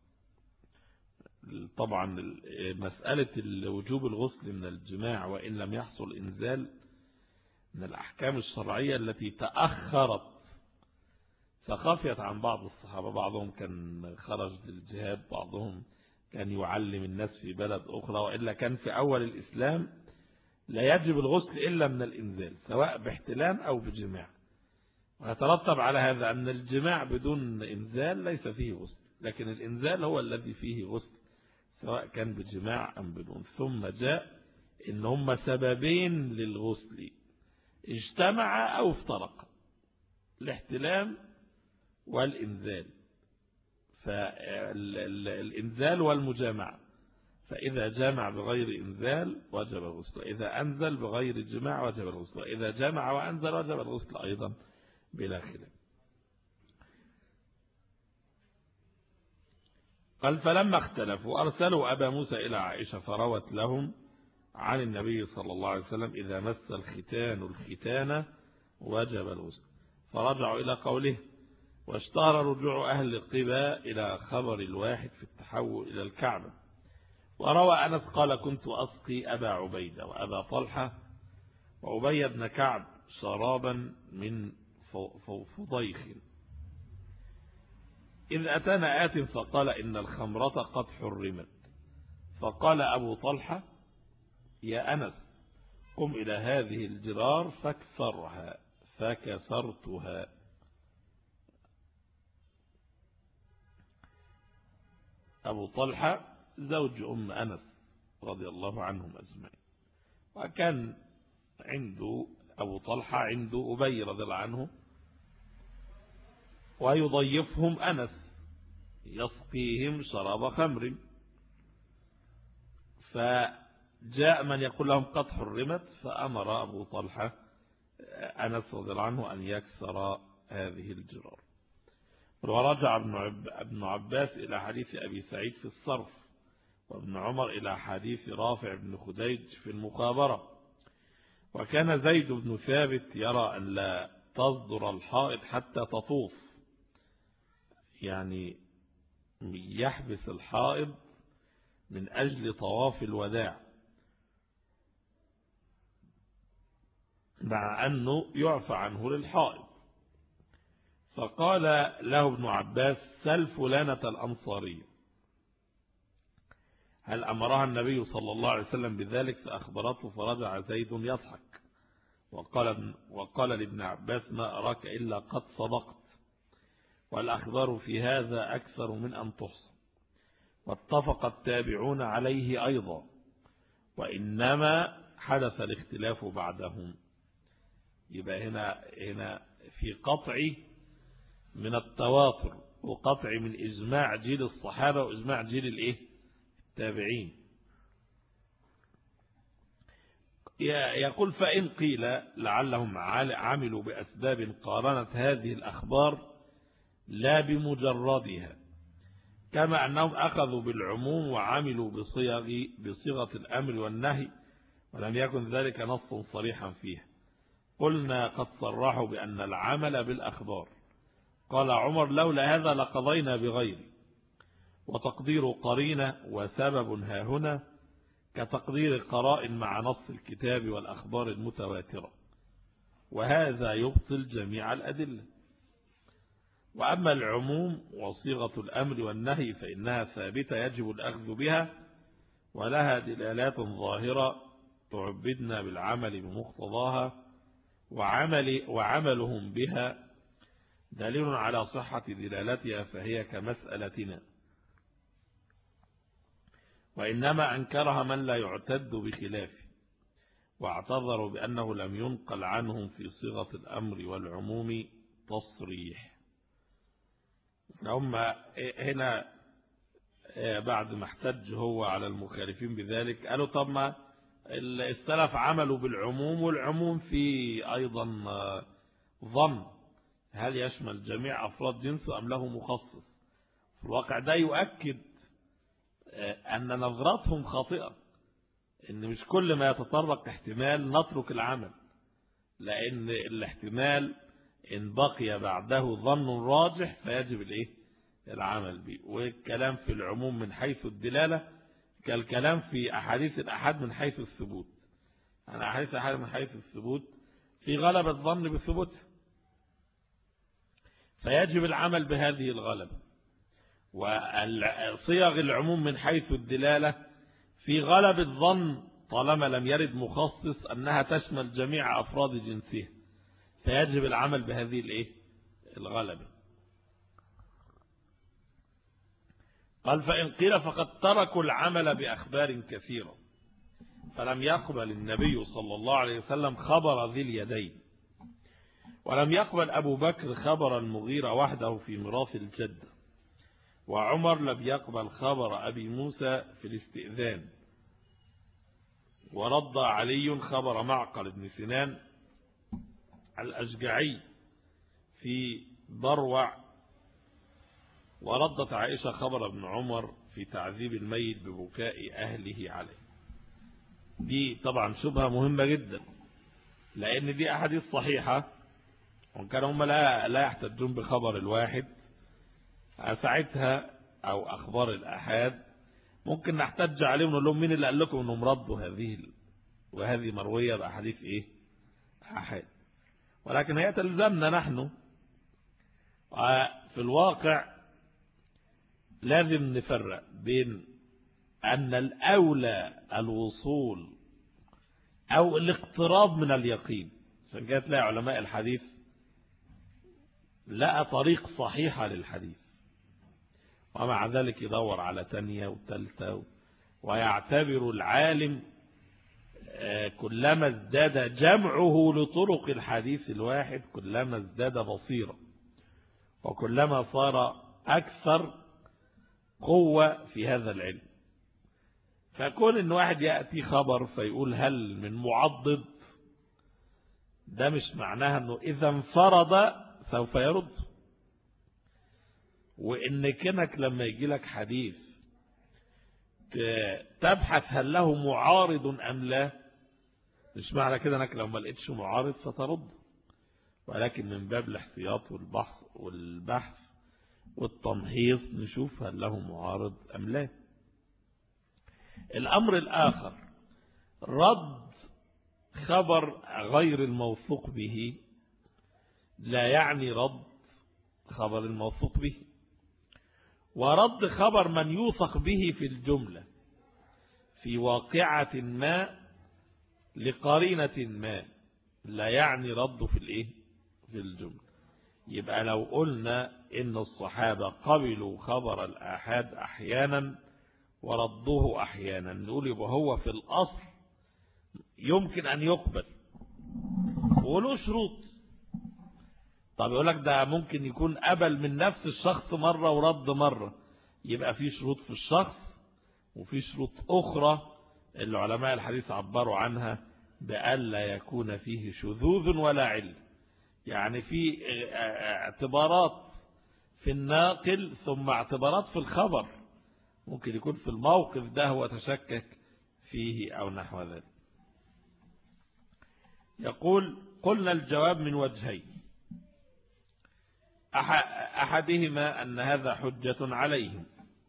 طبعا مسألة وجوب الغسل من الجماع وإن لم يحصل إنزال من الأحكام الشرعية التي تأخرت فخفيت عن بعض الصحابة، بعضهم كان خرج للجهاد، بعضهم كان يعلم الناس في بلد أخرى، وإلا كان في أول الإسلام لا يجب الغسل إلا من الإنزال سواء باحتلام أو بجماع، ويترتب على هذا أن الجماع بدون إنزال ليس فيه غسل، لكن الإنزال هو الذي فيه غسل سواء كان بجماع أم بدون. ثم جاء إن هم سببين للغسل اجتمع أو افترق، الاحتلام والإنزال، فالإنزال والمجامعة، فإذا جامع بغير إنزال وجب الغسل، وإذا أنزل بغير جماع وجب الغسل، وإذا جامع وأنزل وجب الغسل أيضا بلا خلاف. قال فلما اختلفوا أرسلوا أبا موسى إلى عائشة فروت لهم عن النبي صلى الله عليه وسلم إذا مس الختان الختان وجب الغسل، فرجعوا إلى قوله واشتهر رجوع أهل قباء إلى خبر الواحد في التحول إلى الكعبة. وروى أنس قال كنت أسقي أبا عبيدة وأبا طلحة وأبي بن كعب شرابا من فضيخ إذ أتانا آت فقال إن الخمرة قد حرمت، فقال أبو طلحة يا أنس قم إلى هذه الجرار فاكسرها، فكسرتها. أبو طلحة زوج أم أنس رضي الله عنهم أجمعين، وكان عنده أبو طلحة عنده أبي رضي الله عنه، ويضيفهم أنس يسقيهم شراب خمر، فجاء من يقول لهم قد حرمت، فأمر أبو طلحة أنس رضي الله عنه أن يكسر هذه الجرار. ورجع ابن عباس إلى حديث أبي سعيد في الصرف، وابن عمر إلى حديث رافع بن خديج في المخابرة. وكان زيد بن ثابت يرى أن لا تصدر الحائض حتى تطوف، يعني يحبس الحائض من أجل طواف الوداع، مع أنه يعفى عنه للحائض. فقال له ابن عباس سل فلانة الأنصارية هل أمرها النبي صلى الله عليه وسلم بذلك؟ فأخبرته، فرجع زيد يضحك وقال, وقال لابن عباس ما أراك إلا قد صدقت، والأخبار في هذا أكثر من أن تحصى، واتفق التابعون عليه أيضا، وإنما حدث الاختلاف بعدهم. يبقى هنا, هنا في قطع من التواتر، وقطع من إجماع جيل الصحابة وإجماع جيل الإيه؟ التابعين. يقول فإن قيل لعلهم عملوا بأسباب قارنت هذه الأخبار لا بمجردها، كما أنهم أخذوا بالعموم وعملوا بصيغ بصيغة الأمر والنهي، ولم يكن ذلك نص صريحا فيه. قلنا قد صرحوا بأن العمل بالأخبار. قال عمر لولا هذا لقضينا بغيره، وتقدير قرينة وسبب ها هنا كتقدير قرائن مع نص الكتاب والأخبار المتواترة، وهذا يبطل جميع الأدلة. وأما العموم وصيغة الأمر والنهي فإنها ثابتة يجب الأخذ بها، ولها دلالات ظاهرة تعبدنا بالعمل بمقتضاها، وعمل وعملهم بها دليل على صحة دلالتها، فهي كمسألتنا. وإنما أنكرها من لا يعتد بخلافه، واعتذروا بأنه لم ينقل عنهم في صيغة الأمر والعموم تصريح. هم هنا بعد ما احتج هو على المخالفين بذلك قالوا طب ما السلف عملوا بالعموم، والعموم فيه أيضا ظن هل يشمل جميع أفراد جنسه أم له مخصص. في الواقع ده يؤكد أن نظرتهم خاطئة، إن مش كل ما يتطرق احتمال نترك العمل، لأن الاحتمال إن بقي بعده ظن راجح فيجب الإيه؟ العمل به. والكلام في العموم من حيث الدلالة كالكلام في أحاديث الأحاد من حيث الثبوت. أنا أحاديث الأحاد من حيث الثبوت في غلبة الظن بثبوتها، فيجب العمل بهذه الغلبة. وصيغ العموم من حيث الدلالة في غلب الظن طالما لم يرد مخصص أنها تشمل جميع أفراد جنسها، فيجب العمل بهذه الإيه؟ الغلبة. قال فإن قيل فقد تركوا العمل بأخبار كثيرة، فلم يقبل النبي صلى الله عليه وسلم خبر ذي اليدين، ولم يقبل أبو بكر خبر المغيرة وحده في ميراث الجدة، وعمر لم يقبل خبر أبي موسى في الاستئذان، ورد علي خبر معقل بن سنان الأشجعي في بروع، وردت عائشة خبر ابن عمر في تعذيب الميت ببكاء أهله عليه. دي طبعا شبهة مهمة جدا، لأن دي أحاديث صحيحة، وإن كان هم لا لا يحتجون بخبر الواحد ساعتها أو أخبار الأحاد، ممكن نحتج عليهم ونقول لهم مين اللي قال لكم إنهم ردوا هذه وهذه مروية بأحاديث إيه؟ أحاد. ولكن هي تلزمنا نحن في الواقع، لازم نفرق بين أن الأولى الوصول أو الاقتراب من اليقين. عشان كده تلاقي علماء الحديث لقى طريق صحيحة للحديث، ومع ذلك يدور على تانية وثالثة، ويعتبر العالم كلما ازداد جمعه لطرق الحديث الواحد كلما ازداد بصيرة، وكلما صار أكثر قوة في هذا العلم. فكون ان واحد يأتي خبر فيقول هل من معضد، ده مش معناها انه اذا انفرد سوف يرد. وان كنك لما يجي لك حديث تبحث هل له معارض ام لا، مش معنى كده انك لو ما لقيتش معارض سترد، ولكن من باب الاحتياط والبحث والبحث والتمحيص نشوف هل له معارض ام لا. الأمر الآخر، رد خبر غير الموثوق به لا يعني رد خبر الموثوق به، ورد خبر من يوثق به في الجملة في واقعة ما لقرينة ما لا يعني رد في الايه في الجملة. يبقى لو قلنا إن الصحابة قبلوا خبر الآحاد أحيانا وردوه أحيانا، نقول يبقى هو في الأصل يمكن أن يقبل وله شروط. طب يقول لك ده ممكن يكون قبل من نفس الشخص مرة ورد مرة، يبقى في شروط في الشخص وفي شروط أخرى اللي علماء الحديث عبروا عنها بألا يكون فيه شذوذ ولا علة. يعني في اعتبارات في الناقل ثم اعتبارات في الخبر، ممكن يكون في الموقف ده هو تشكك فيه أو نحو ذلك. يقول قلنا الجواب من وجهين، أحدهما أن هذا حجة عليهم،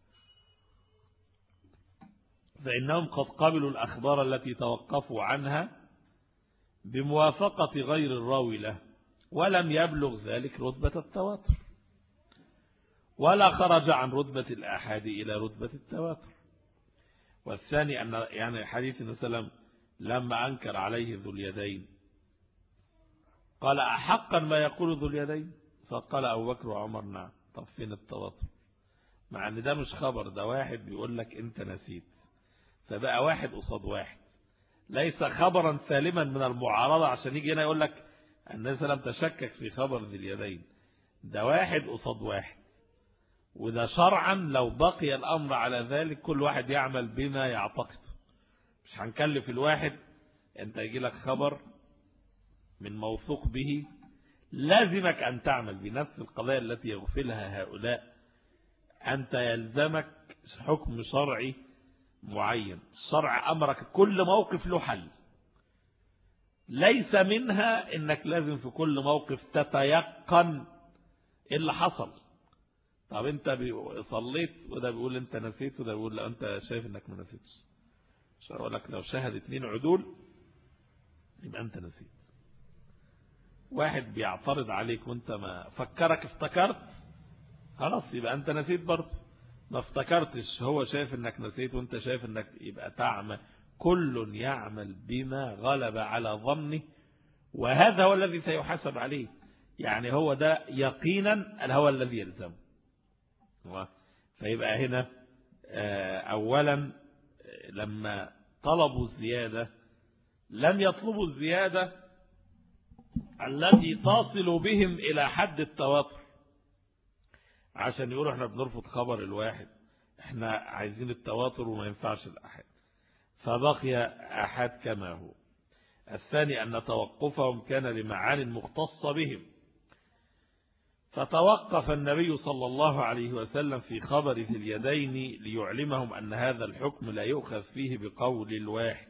فإنهم قد قبلوا الأخبار التي توقفوا عنها بموافقة غير الراوي له، ولم يبلغ ذلك رتبة التواتر، ولا خرج عن رتبة الآحاد إلى رتبة التواتر. والثاني أن يعني حديث النبي صلى الله عليه وسلم لما أنكر عليه ذو اليدين قال أحقا ما يقول ذو اليدين؟ فقال أبو بكر وعمر نعم. طب فين التواتر؟ مع أن ده مش خبر، ده واحد بيقول لك أنت نسيت، فبقى واحد قصاد واحد، ليس خبرا سالما من المعارضة عشان يجي هنا يقول لك النبي صلى الله عليه وسلم تشكك في خبر ذي اليدين. ده واحد قصاد واحد، وده شرعا لو بقي الأمر على ذلك كل واحد يعمل بما يعتقد. مش هنكلف الواحد، انت يجي لك خبر من موثوق به لازمك أن تعمل بنفس القضايا التي يغفلها هؤلاء. أنت يلزمك حكم شرعي معين، الشرع أمرك كل موقف له حل، ليس منها انك لازم في كل موقف تتيقن ايه اللي حصل. طب انت صليت وده بيقول انت نسيت وده بيقول لا انت شايف انك ما نسيتش، مش هقول لك لو شاهد اتنين عدول يبقى انت نسيت، واحد بيعترض عليك وانت ما فكرك افتكرت خلاص يبقى انت نسيت برضه، ما افتكرتش هو شايف انك نسيت وانت شايف انك يبقى تعمل. كل يعمل بما غلب على ظنه وهذا هو الذي سيحاسب عليه. يعني هو ده يقينا هو الذي يلزمه. فيبقى هنا اولا لما طلبوا الزيادة لم يطلبوا الزيادة التي تصل بهم إلى حد التواتر عشان يقولوا احنا بنرفض خبر الواحد، احنا عايزين التواتر وما ينفعش الأحد، فبقي أحد كما هو. الثاني أن توقفهم كان لمعان مختصة بهم، فتوقف النبي صلى الله عليه وسلم في خبر ذي اليدين ليعلمهم أن هذا الحكم لا يؤخذ فيه بقول الواحد،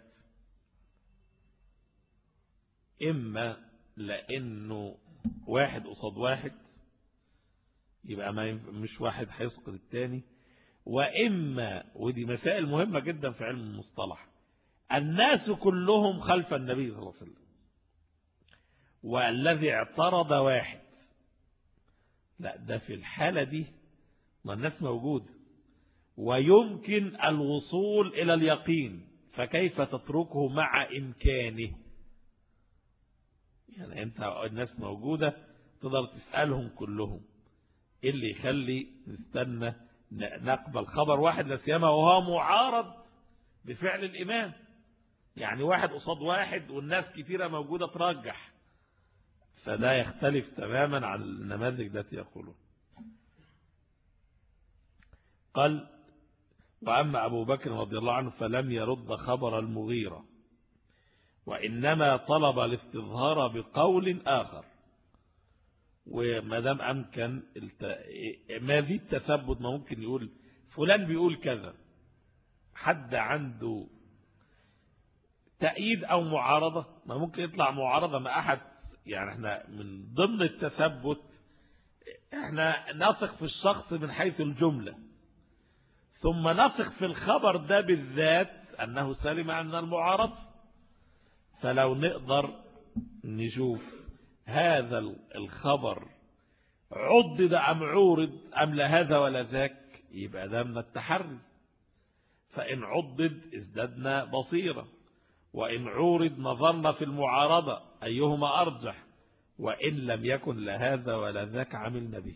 إما لأنه واحد قصاد واحد يبقى ما مش واحد هيسقط الثاني، وإما ودي مسائل مهمة جدا في علم المصطلح الناس كلهم خلف النبي صلى الله عليه وسلم والذي اعترض واحد، لا ده في الحالة دي ما الناس موجودة ويمكن الوصول إلى اليقين، فكيف تتركه مع إمكانه؟ يعني أنت الناس موجودة تقدر تسألهم كلهم، إيه اللي يخلي نستنى نقبل خبر واحد لسيما وهو معارض بفعل الإمام؟ يعني واحد قصاد واحد والناس كثيرة موجودة ترجح، فده يختلف تماما عن النماذج التي يقولون. قال وأما أبو بكر رضي الله عنه فلم يرد خبر المغيرة وإنما طلب الاستظهار بقول آخر، وما دام أمكن ما في التثبت ما ممكن يقول فلان بيقول كذا، حد عنده تأييد أو معارضة ما ممكن يطلع معارضة مع أحد. يعني احنا من ضمن التثبت احنا نثق في الشخص من حيث الجملة، ثم نثق في الخبر ده بالذات أنه سلم عن المعارضة. فلو نقدر نشوف هذا الخبر عضد أم عورض أم لا هذا ولا ذاك يبقى ده من التحري، فإن عضد ازددنا بصيرة، وإن عورض نظرنا في المعارضة أيهما أرجح، وإن لم يكن لهذا ولا ذاك عملنا به.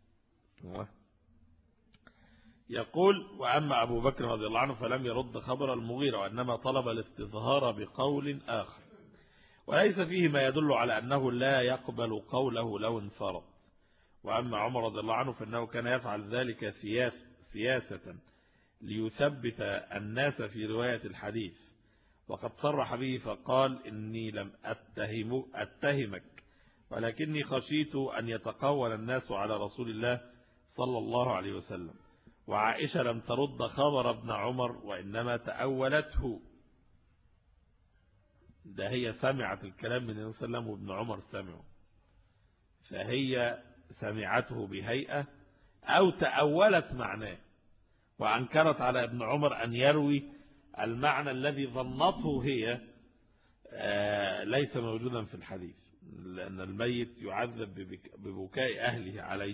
يقول وأما أبو بكر رضي الله عنه فلم يرد خبر المغيرة وإنما طلب الاستظهار بقول آخر، وليس فيه ما يدل على أنه لا يقبل قوله لو انفرد. وأما عمر رضي الله عنه فإنه كان يفعل ذلك سياسة ليثبت الناس في رواية الحديث، وقد صرح به فقال إني لم أتهم أتهمك ولكني خشيت أن يتقول الناس على رسول الله صلى الله عليه وسلم. وعائشة لم ترد خبر ابن عمر وإنما تأولته، ده هي سمعت الكلام من النبي صلى الله عليه وسلم وابن عمر سمعه، فهي سمعته بهيئة أو تأولت معناه وأنكرت على ابن عمر أن يروي المعنى الذي ظنته هي ليس موجودا في الحديث، لأن الميت يعذب ببكاء أهله عليه.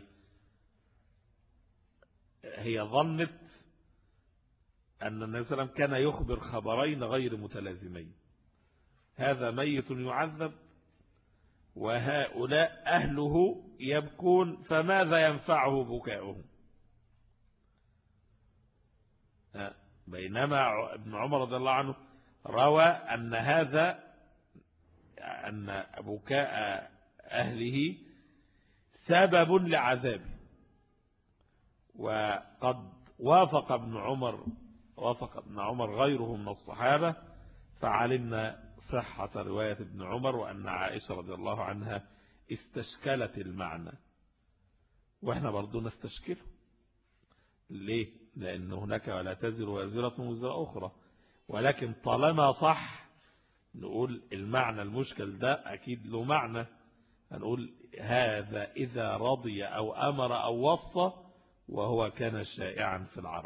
هي ظنت أن النبي صلى الله عليه وسلم كان يخبر خبرين غير متلازمين، هذا ميت يعذب وهؤلاء أهله يبكون، فماذا ينفعه بكاؤهم؟ بينما ابن عمر رضي الله عنه روى أن هذا أن بكاء أهله سبب لعذابه، وقد وافق ابن عمر وافق ابن عمر غيره من الصحابة، فعلمنا صحة رواية ابن عمر وأن عائشة رضي الله عنها استشكلت المعنى، وإحنا برضو نستشكله. ليه؟ لأن هناك ولا تزر وازرة وزر أخرى، ولكن طالما صح نقول المعنى المشكل ده أكيد له معنى، هنقول هذا إذا رضي أو أمر أو وصى وهو كان شائعا في العرب.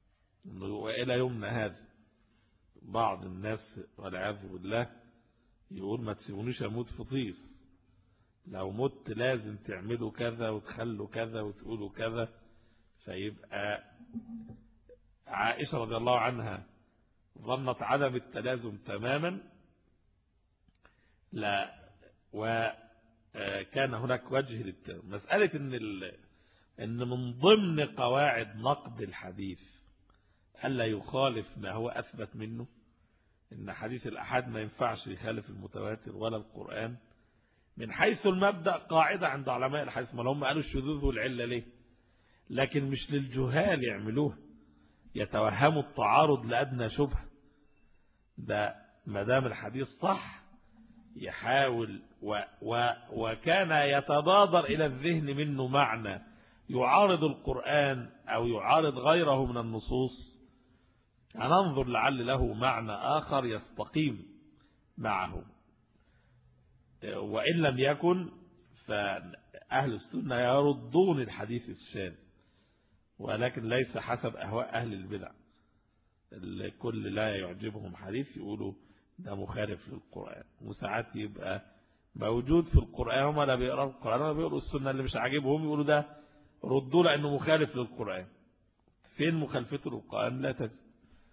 وإلى يومنا هذا بعض الناس والعياذ بالله يقول ما تسيبونيش أموت في طيس، لو مت لازم تعملوا كذا وتخلوا كذا وتقولوا كذا. فيبقى عائشة رضي الله عنها ظنت عدم التلازم تماما، لا وكان هناك وجه للتلازم. مسألة إن إن من ضمن قواعد نقد الحديث ألا يخالف ما هو أثبت منه، إن حديث الأحاد ما ينفعش يخالف المتواتر ولا القرآن من حيث المبدأ، قاعدة عند علماء الحديث. ما هم قالوا الشذوذ والعلة ليه؟ لكن مش للجهال يعملوه يتوهموا التعارض لأدنى شبهة. ده ما دام الحديث صح يحاول و و وكان يتبادر إلى الذهن منه معنى يعارض القرآن أو يعارض غيره من النصوص، هننظر لعل له معنى آخر يستقيم معه. وإن لم يكن فأهل السنة يردون الحديث الشاذ، ولكن ليس حسب أهواء أهل البدع. الكل لا يعجبهم حديث يقولوا ده مخالف للقرآن، وساعات يبقى موجود في القرآن هم لا بيقرأوا القرآن ولا بيقرأوا السنة، اللي مش عاجبهم يقولوا ده ردوا لأنه مخالف للقرآن. فين مخالفته للقرآن؟ لا تجد.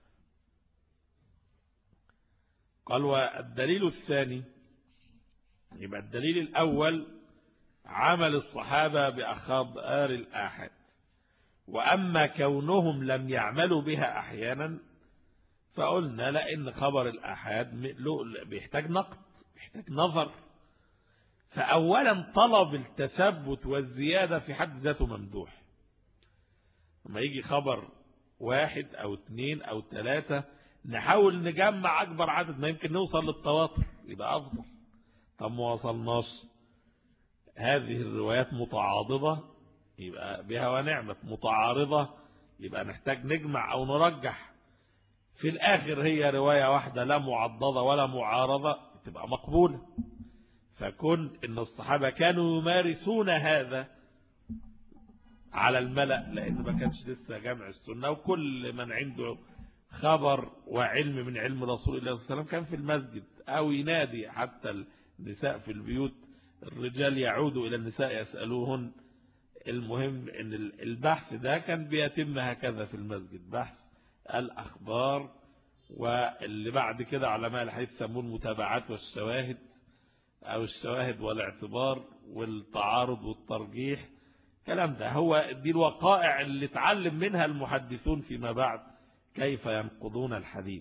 قال والدليل الثاني، يبقى الدليل الأول عمل الصحابة بأخبار الآحاد، وأما كونهم لم يعملوا بها أحيانا فقلنا لأن خبر الآحاد بيحتاج نقد، بيحتاج نظر. فأولا طلب التثبت والزيادة في حد ذاته ممدوح. لما يجي خبر واحد أو اثنين أو ثلاثة نحاول نجمع أكبر عدد، ما يمكن نوصل للتواتر يبقى أفضل. طب ما وصلناش، هذه الروايات متعاضدة يبقى بها ونعمة، متعارضة يبقى نحتاج نجمع أو نرجح. في الآخر هي رواية واحدة لا معضدة ولا معارضة تبقى مقبولة. فكن إن الصحابة كانوا يمارسون هذا على الملأ، لأن ما كانش لسه جمع السنة، وكل من عنده خبر وعلم من علم رسول الله صلى الله عليه وسلم كان في المسجد أو ينادي. حتى النساء في البيوت الرجال يعودوا إلى النساء يسألوهن. المهم إن البحث ده كان بيتم هكذا في المسجد، بحث الأخبار، واللي بعد كده علماء الحديث يسمون المتابعات والشواهد أو الشواهد والاعتبار والتعارض والترجيح. كلام ده هو دي الوقائع اللي اتعلم منها المحدثون فيما بعد كيف ينقضون الحديث،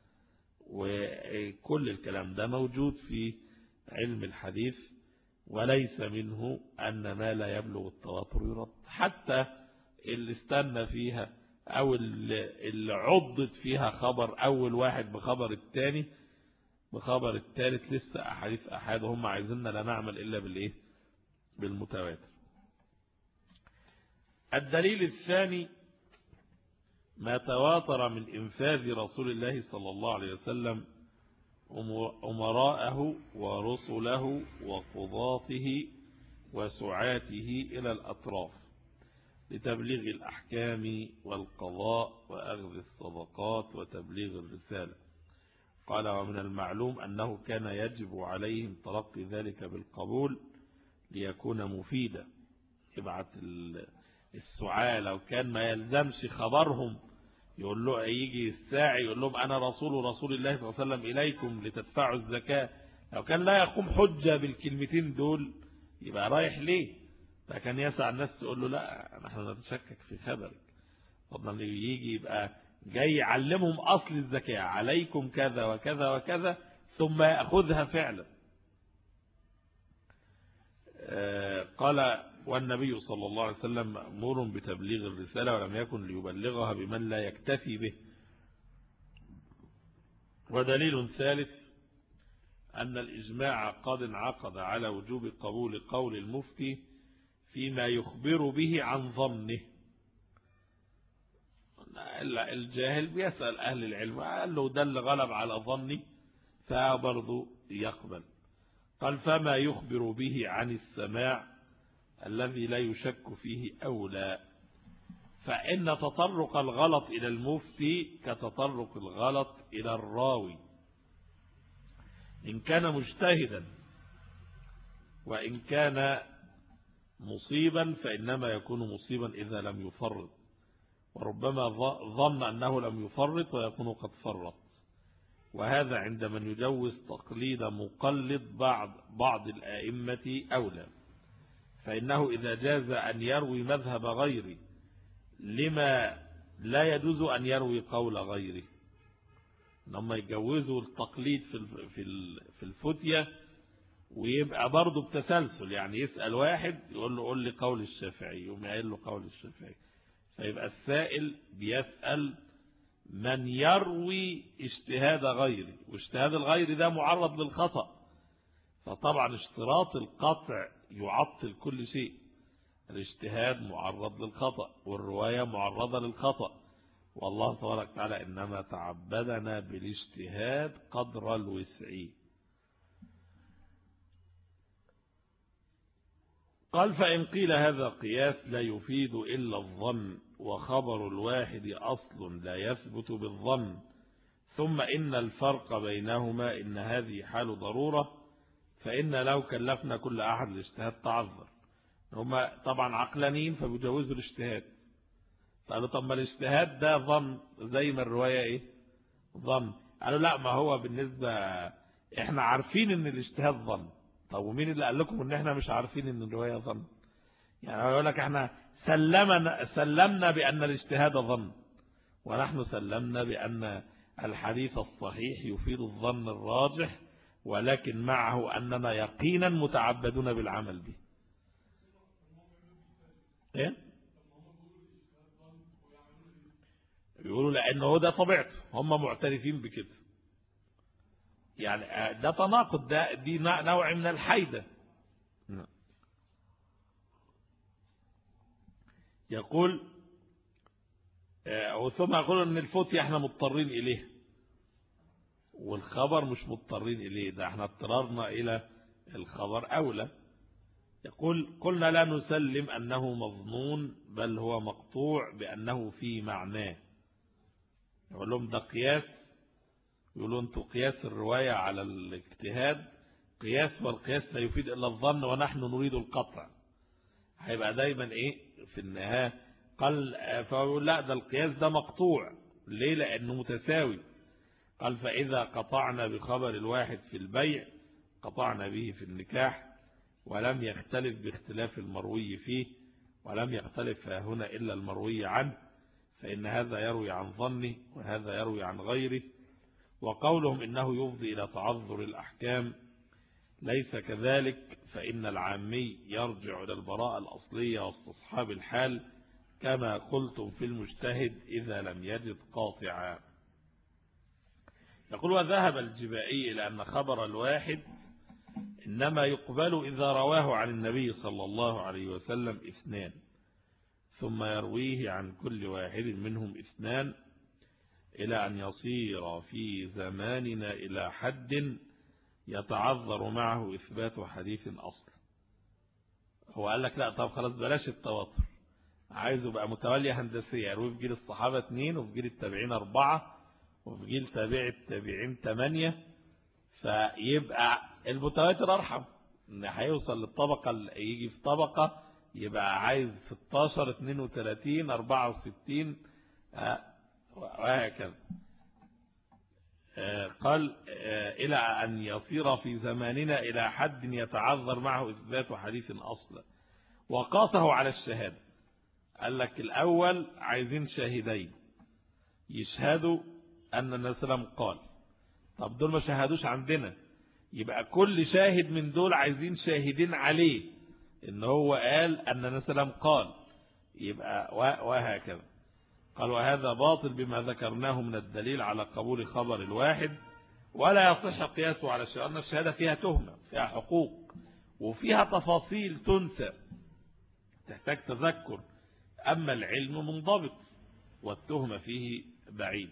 وكل الكلام ده موجود في علم الحديث، وليس منه أن ما لا يبلغ التواتر يرد. حتى اللي استنى فيها أو اللي عضت فيها خبر أول واحد بخبر الثاني بخبر الثالث لسه أحاديث أحاد، وهم عايزيننا لا نعمل إلا بالإيه؟ بالمتواتر. الدليل الثاني ما تواتر من إنفاذ رسول الله صلى الله عليه وسلم أمراءه ورسله وقضاته وسعاته إلى الأطراف لتبليغ الأحكام والقضاء وأخذ الصدقات وتبليغ الرسالة. قال ومن المعلوم أنه كان يجب عليهم تلقي ذلك بالقبول ليكون مفيدا. يبعث السعاة لو كان ما يلزمش خبرهم، يقول له يجي الساعي يقول لهم أنا رسول رسول الله صلى الله عليه وسلم إليكم لتدفعوا الزكاة، لو كان لا يقوم حجة بالكلمتين دول يبقى رايح ليه؟ فكان يسعى الناس تقول له لا نحن نتشكك في خبرك. فضلا يجي يبقى جاي يعلمهم أصل الزكاة، عليكم كذا وكذا وكذا، ثم يأخذها فعلا. قال والنبي صلى الله عليه وسلم مأمور بتبليغ الرسالة ولم يكن ليبلغها بمن لا يكتفي به. ودليل ثالث أن الإجماع قد انعقد على وجوب قبول قول المفتي فيما يخبر به عن ظنه. الجاهل بيسأل أهل العلم قال له ده اللي غلب على ظني فبرضه يقبل. قال فما يخبر به عن السماع الذي لا يشك فيه أولى، فإن تطرق الغلط إلى المفتي كتطرق الغلط إلى الراوي. إن كان مجتهدا، وإن كان مصيبا فإنما يكون مصيبا إذا لم يفرط، وربما ظن أنه لم يفرط ويكون قد فرط. وهذا عند من يجوز تقليد مقلد بعض بعض الآئمة أولى، فإنه إذا جاز أن يروي مذهب غيره لما لا يجوز أن يروي قول غيره. لما يجوزوا التقليد في في الفتية، ويبقى برضه بتسلسل، يعني يسأل واحد يقول له قول لي قول الشافعي، يقوم يقول له قول الشافعي، فيبقى السائل بيسأل من يروي اجتهاد غيره، واجتهاد الغير ده معرض للخطأ، فطبعا اشتراط القطع يعطل كل شيء. الاجتهاد معرض للخطأ، والرواية معرضة للخطأ، والله تبارك وتعالى إنما تعبدنا بالاجتهاد قدر الوسع. قال فإن قيل هذا قياس لا يفيد إلا الظن، وخبر الواحد أصل لا يثبت بالظن، ثم إن الفرق بينهما إن هذه حال ضرورة، فإن لو كلفنا كل أحد الاجتهاد تعذر. هما طبعا عقلانيين فبيجوزوا الاجتهاد، قالوا طب ما الاجتهاد ده ظن زي ما الرواية ايه ظن. قالوا لا، ما هو بالنسبة احنا عارفين ان الاجتهاد ظن. طب ومين اللي قال لكم ان احنا مش عارفين ان الرواية ظن؟ يعني يقول لك احنا سلمنا سلمنا بان الاجتهاد ظن، ونحن سلمنا بان الحديث الصحيح يفيد الظن الراجح، ولكن معه اننا يقينا متعبدون بالعمل به. ايه يقولوا لأنه هو ده طبيعته، هم معترفين بكده، يعني ده تناقض، ده دي نوع من الحيدة. يقول ثم يقول ان الفتية احنا مضطرين اليه، والخبر مش مضطرين اليه، ده احنا اضطررنا الى الخبر اولى. يقول قلنا لا نسلم انه مظنون، بل هو مقطوع بانه في معناه. يقول لهم ده قياس، يقولوا انتوا قياس الرواية على الاجتهاد قياس، والقياس لا يفيد الا الظن ونحن نريد القطع. هيبقى دايما ايه في النهاية؟ قال فيقول لا، ده القياس ده مقطوع. ليه؟ لانه متساوي. قال فاذا قطعنا بخبر الواحد في البيع قطعنا به في النكاح، ولم يختلف باختلاف المروي فيه، ولم يختلف هنا الا المروي عنه، فإن هذا يروي عن ظنه وهذا يروي عن غيره. وقولهم إنه يفضي إلى تعذر الأحكام ليس كذلك، فإن العامي يرجع إلى البراءة الأصلية واستصحاب الحال، كما قلتم في المجتهد إذا لم يجد قاطعا. يقول وذهب الجبائي إلى أن خبر الواحد إنما يقبل إذا رواه عن النبي صلى الله عليه وسلم اثنان، ثم يرويه عن كل واحد منهم اثنان، إلى أن يصير في زماننا إلى حد يتعذر معه إثبات حديث أصل. هو قال لك لا، طب خلاص بلاش التواتر، عايزه بقى متوالية هندسية، يروي في جيل الصحابة اثنين، وفي جيل التابعين أربعة، وفي جيل تابع التابعين ثمانية، فيبقى المتواتر أرحم، إن هيوصل للطبقة اللي يجي في طبقة يبقى عايز ستاشر اثنين وثلاثين أربعة وستين وهكذا. قال إلى أن يصير في زماننا إلى حد يتعذر معه إثبات حديث أصلا، وقاسه على الشهادة. قال لك الأول عايزين شاهدين يشهدوا أن النبي صلى الله عليه وسلم قال، طب دول ما شهدوش عندنا، يبقى كل شاهد من دول عايزين شاهدين عليه إن هو قال أن النبي صلى الله عليه وسلم قال، يبقى وهكذا. قال وهذا باطل بما ذكرناه من الدليل على قبول خبر الواحد، ولا يصح قياسه على الشهادة، أن الشهادة فيها تهمة، فيها حقوق، وفيها تفاصيل تنسى تحتاج تذكر، أما العلم منضبط والتهمة فيه بعيد.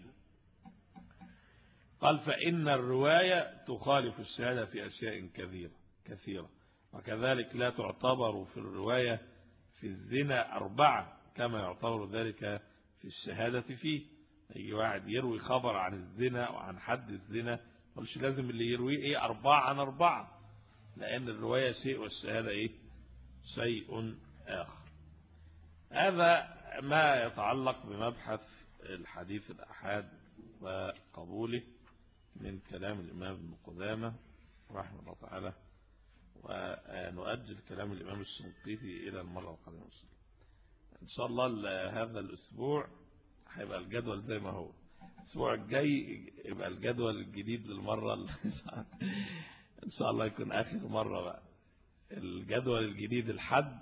قال فإن الرواية تخالف الشهادة في أشياء كثيرة كثيرة، وكذلك لا تعتبر في الرواية في الزنا أربعة كما يعتبر ذلك في الشهادة فيه. أي واحد يروي خبر عن الزنا وعن حد الزنا مش لازم اللي يرويه ايه أربعة عن أربعة، لأن الرواية شيء والشهادة ايه شيء آخر. هذا ما يتعلق بمبحث الحديث الأحاد وقبوله من كلام الإمام ابن قدامة رحمه الله تعالى، ونؤجل كلام الإمام الشنقيطي إلى المرة القادمة إن شاء الله. هذا الأسبوع هيبقى الجدول زي ما هو، الأسبوع الجاي يبقى الجدول الجديد للمرة إن شاء الله يكون آخر مرة بقى. الجدول الجديد الحد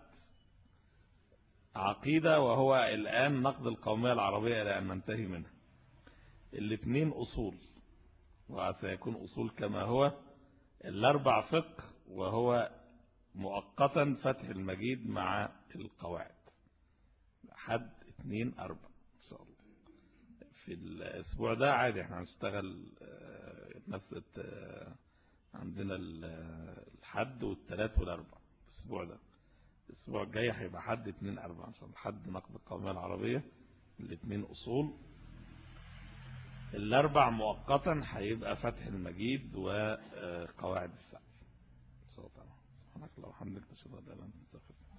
عقيدة، وهو الآن نقد القومية العربية إلى أن ننتهي منها. الاثنين أصول، وسيكون أصول كما هو. الأربع فقه، وهو مؤقتا فتح المجيد مع القواعد. حد اثنين أربع إن شاء الله. في الأسبوع ده عادي احنا هنشتغل نفس عندنا الحد والثلاث والأربع الأسبوع ده. الأسبوع الجاي هيبقى حد اثنين أربع إن شاء الله. حد نقد القومية العربية، الاثنين أصول. الأربع مؤقتا هيبقى فتح المجيد وقواعد السعف. سبحانك اللهم وبحمدك، نشهد أن لا إله إلا أنت، نستغفرك.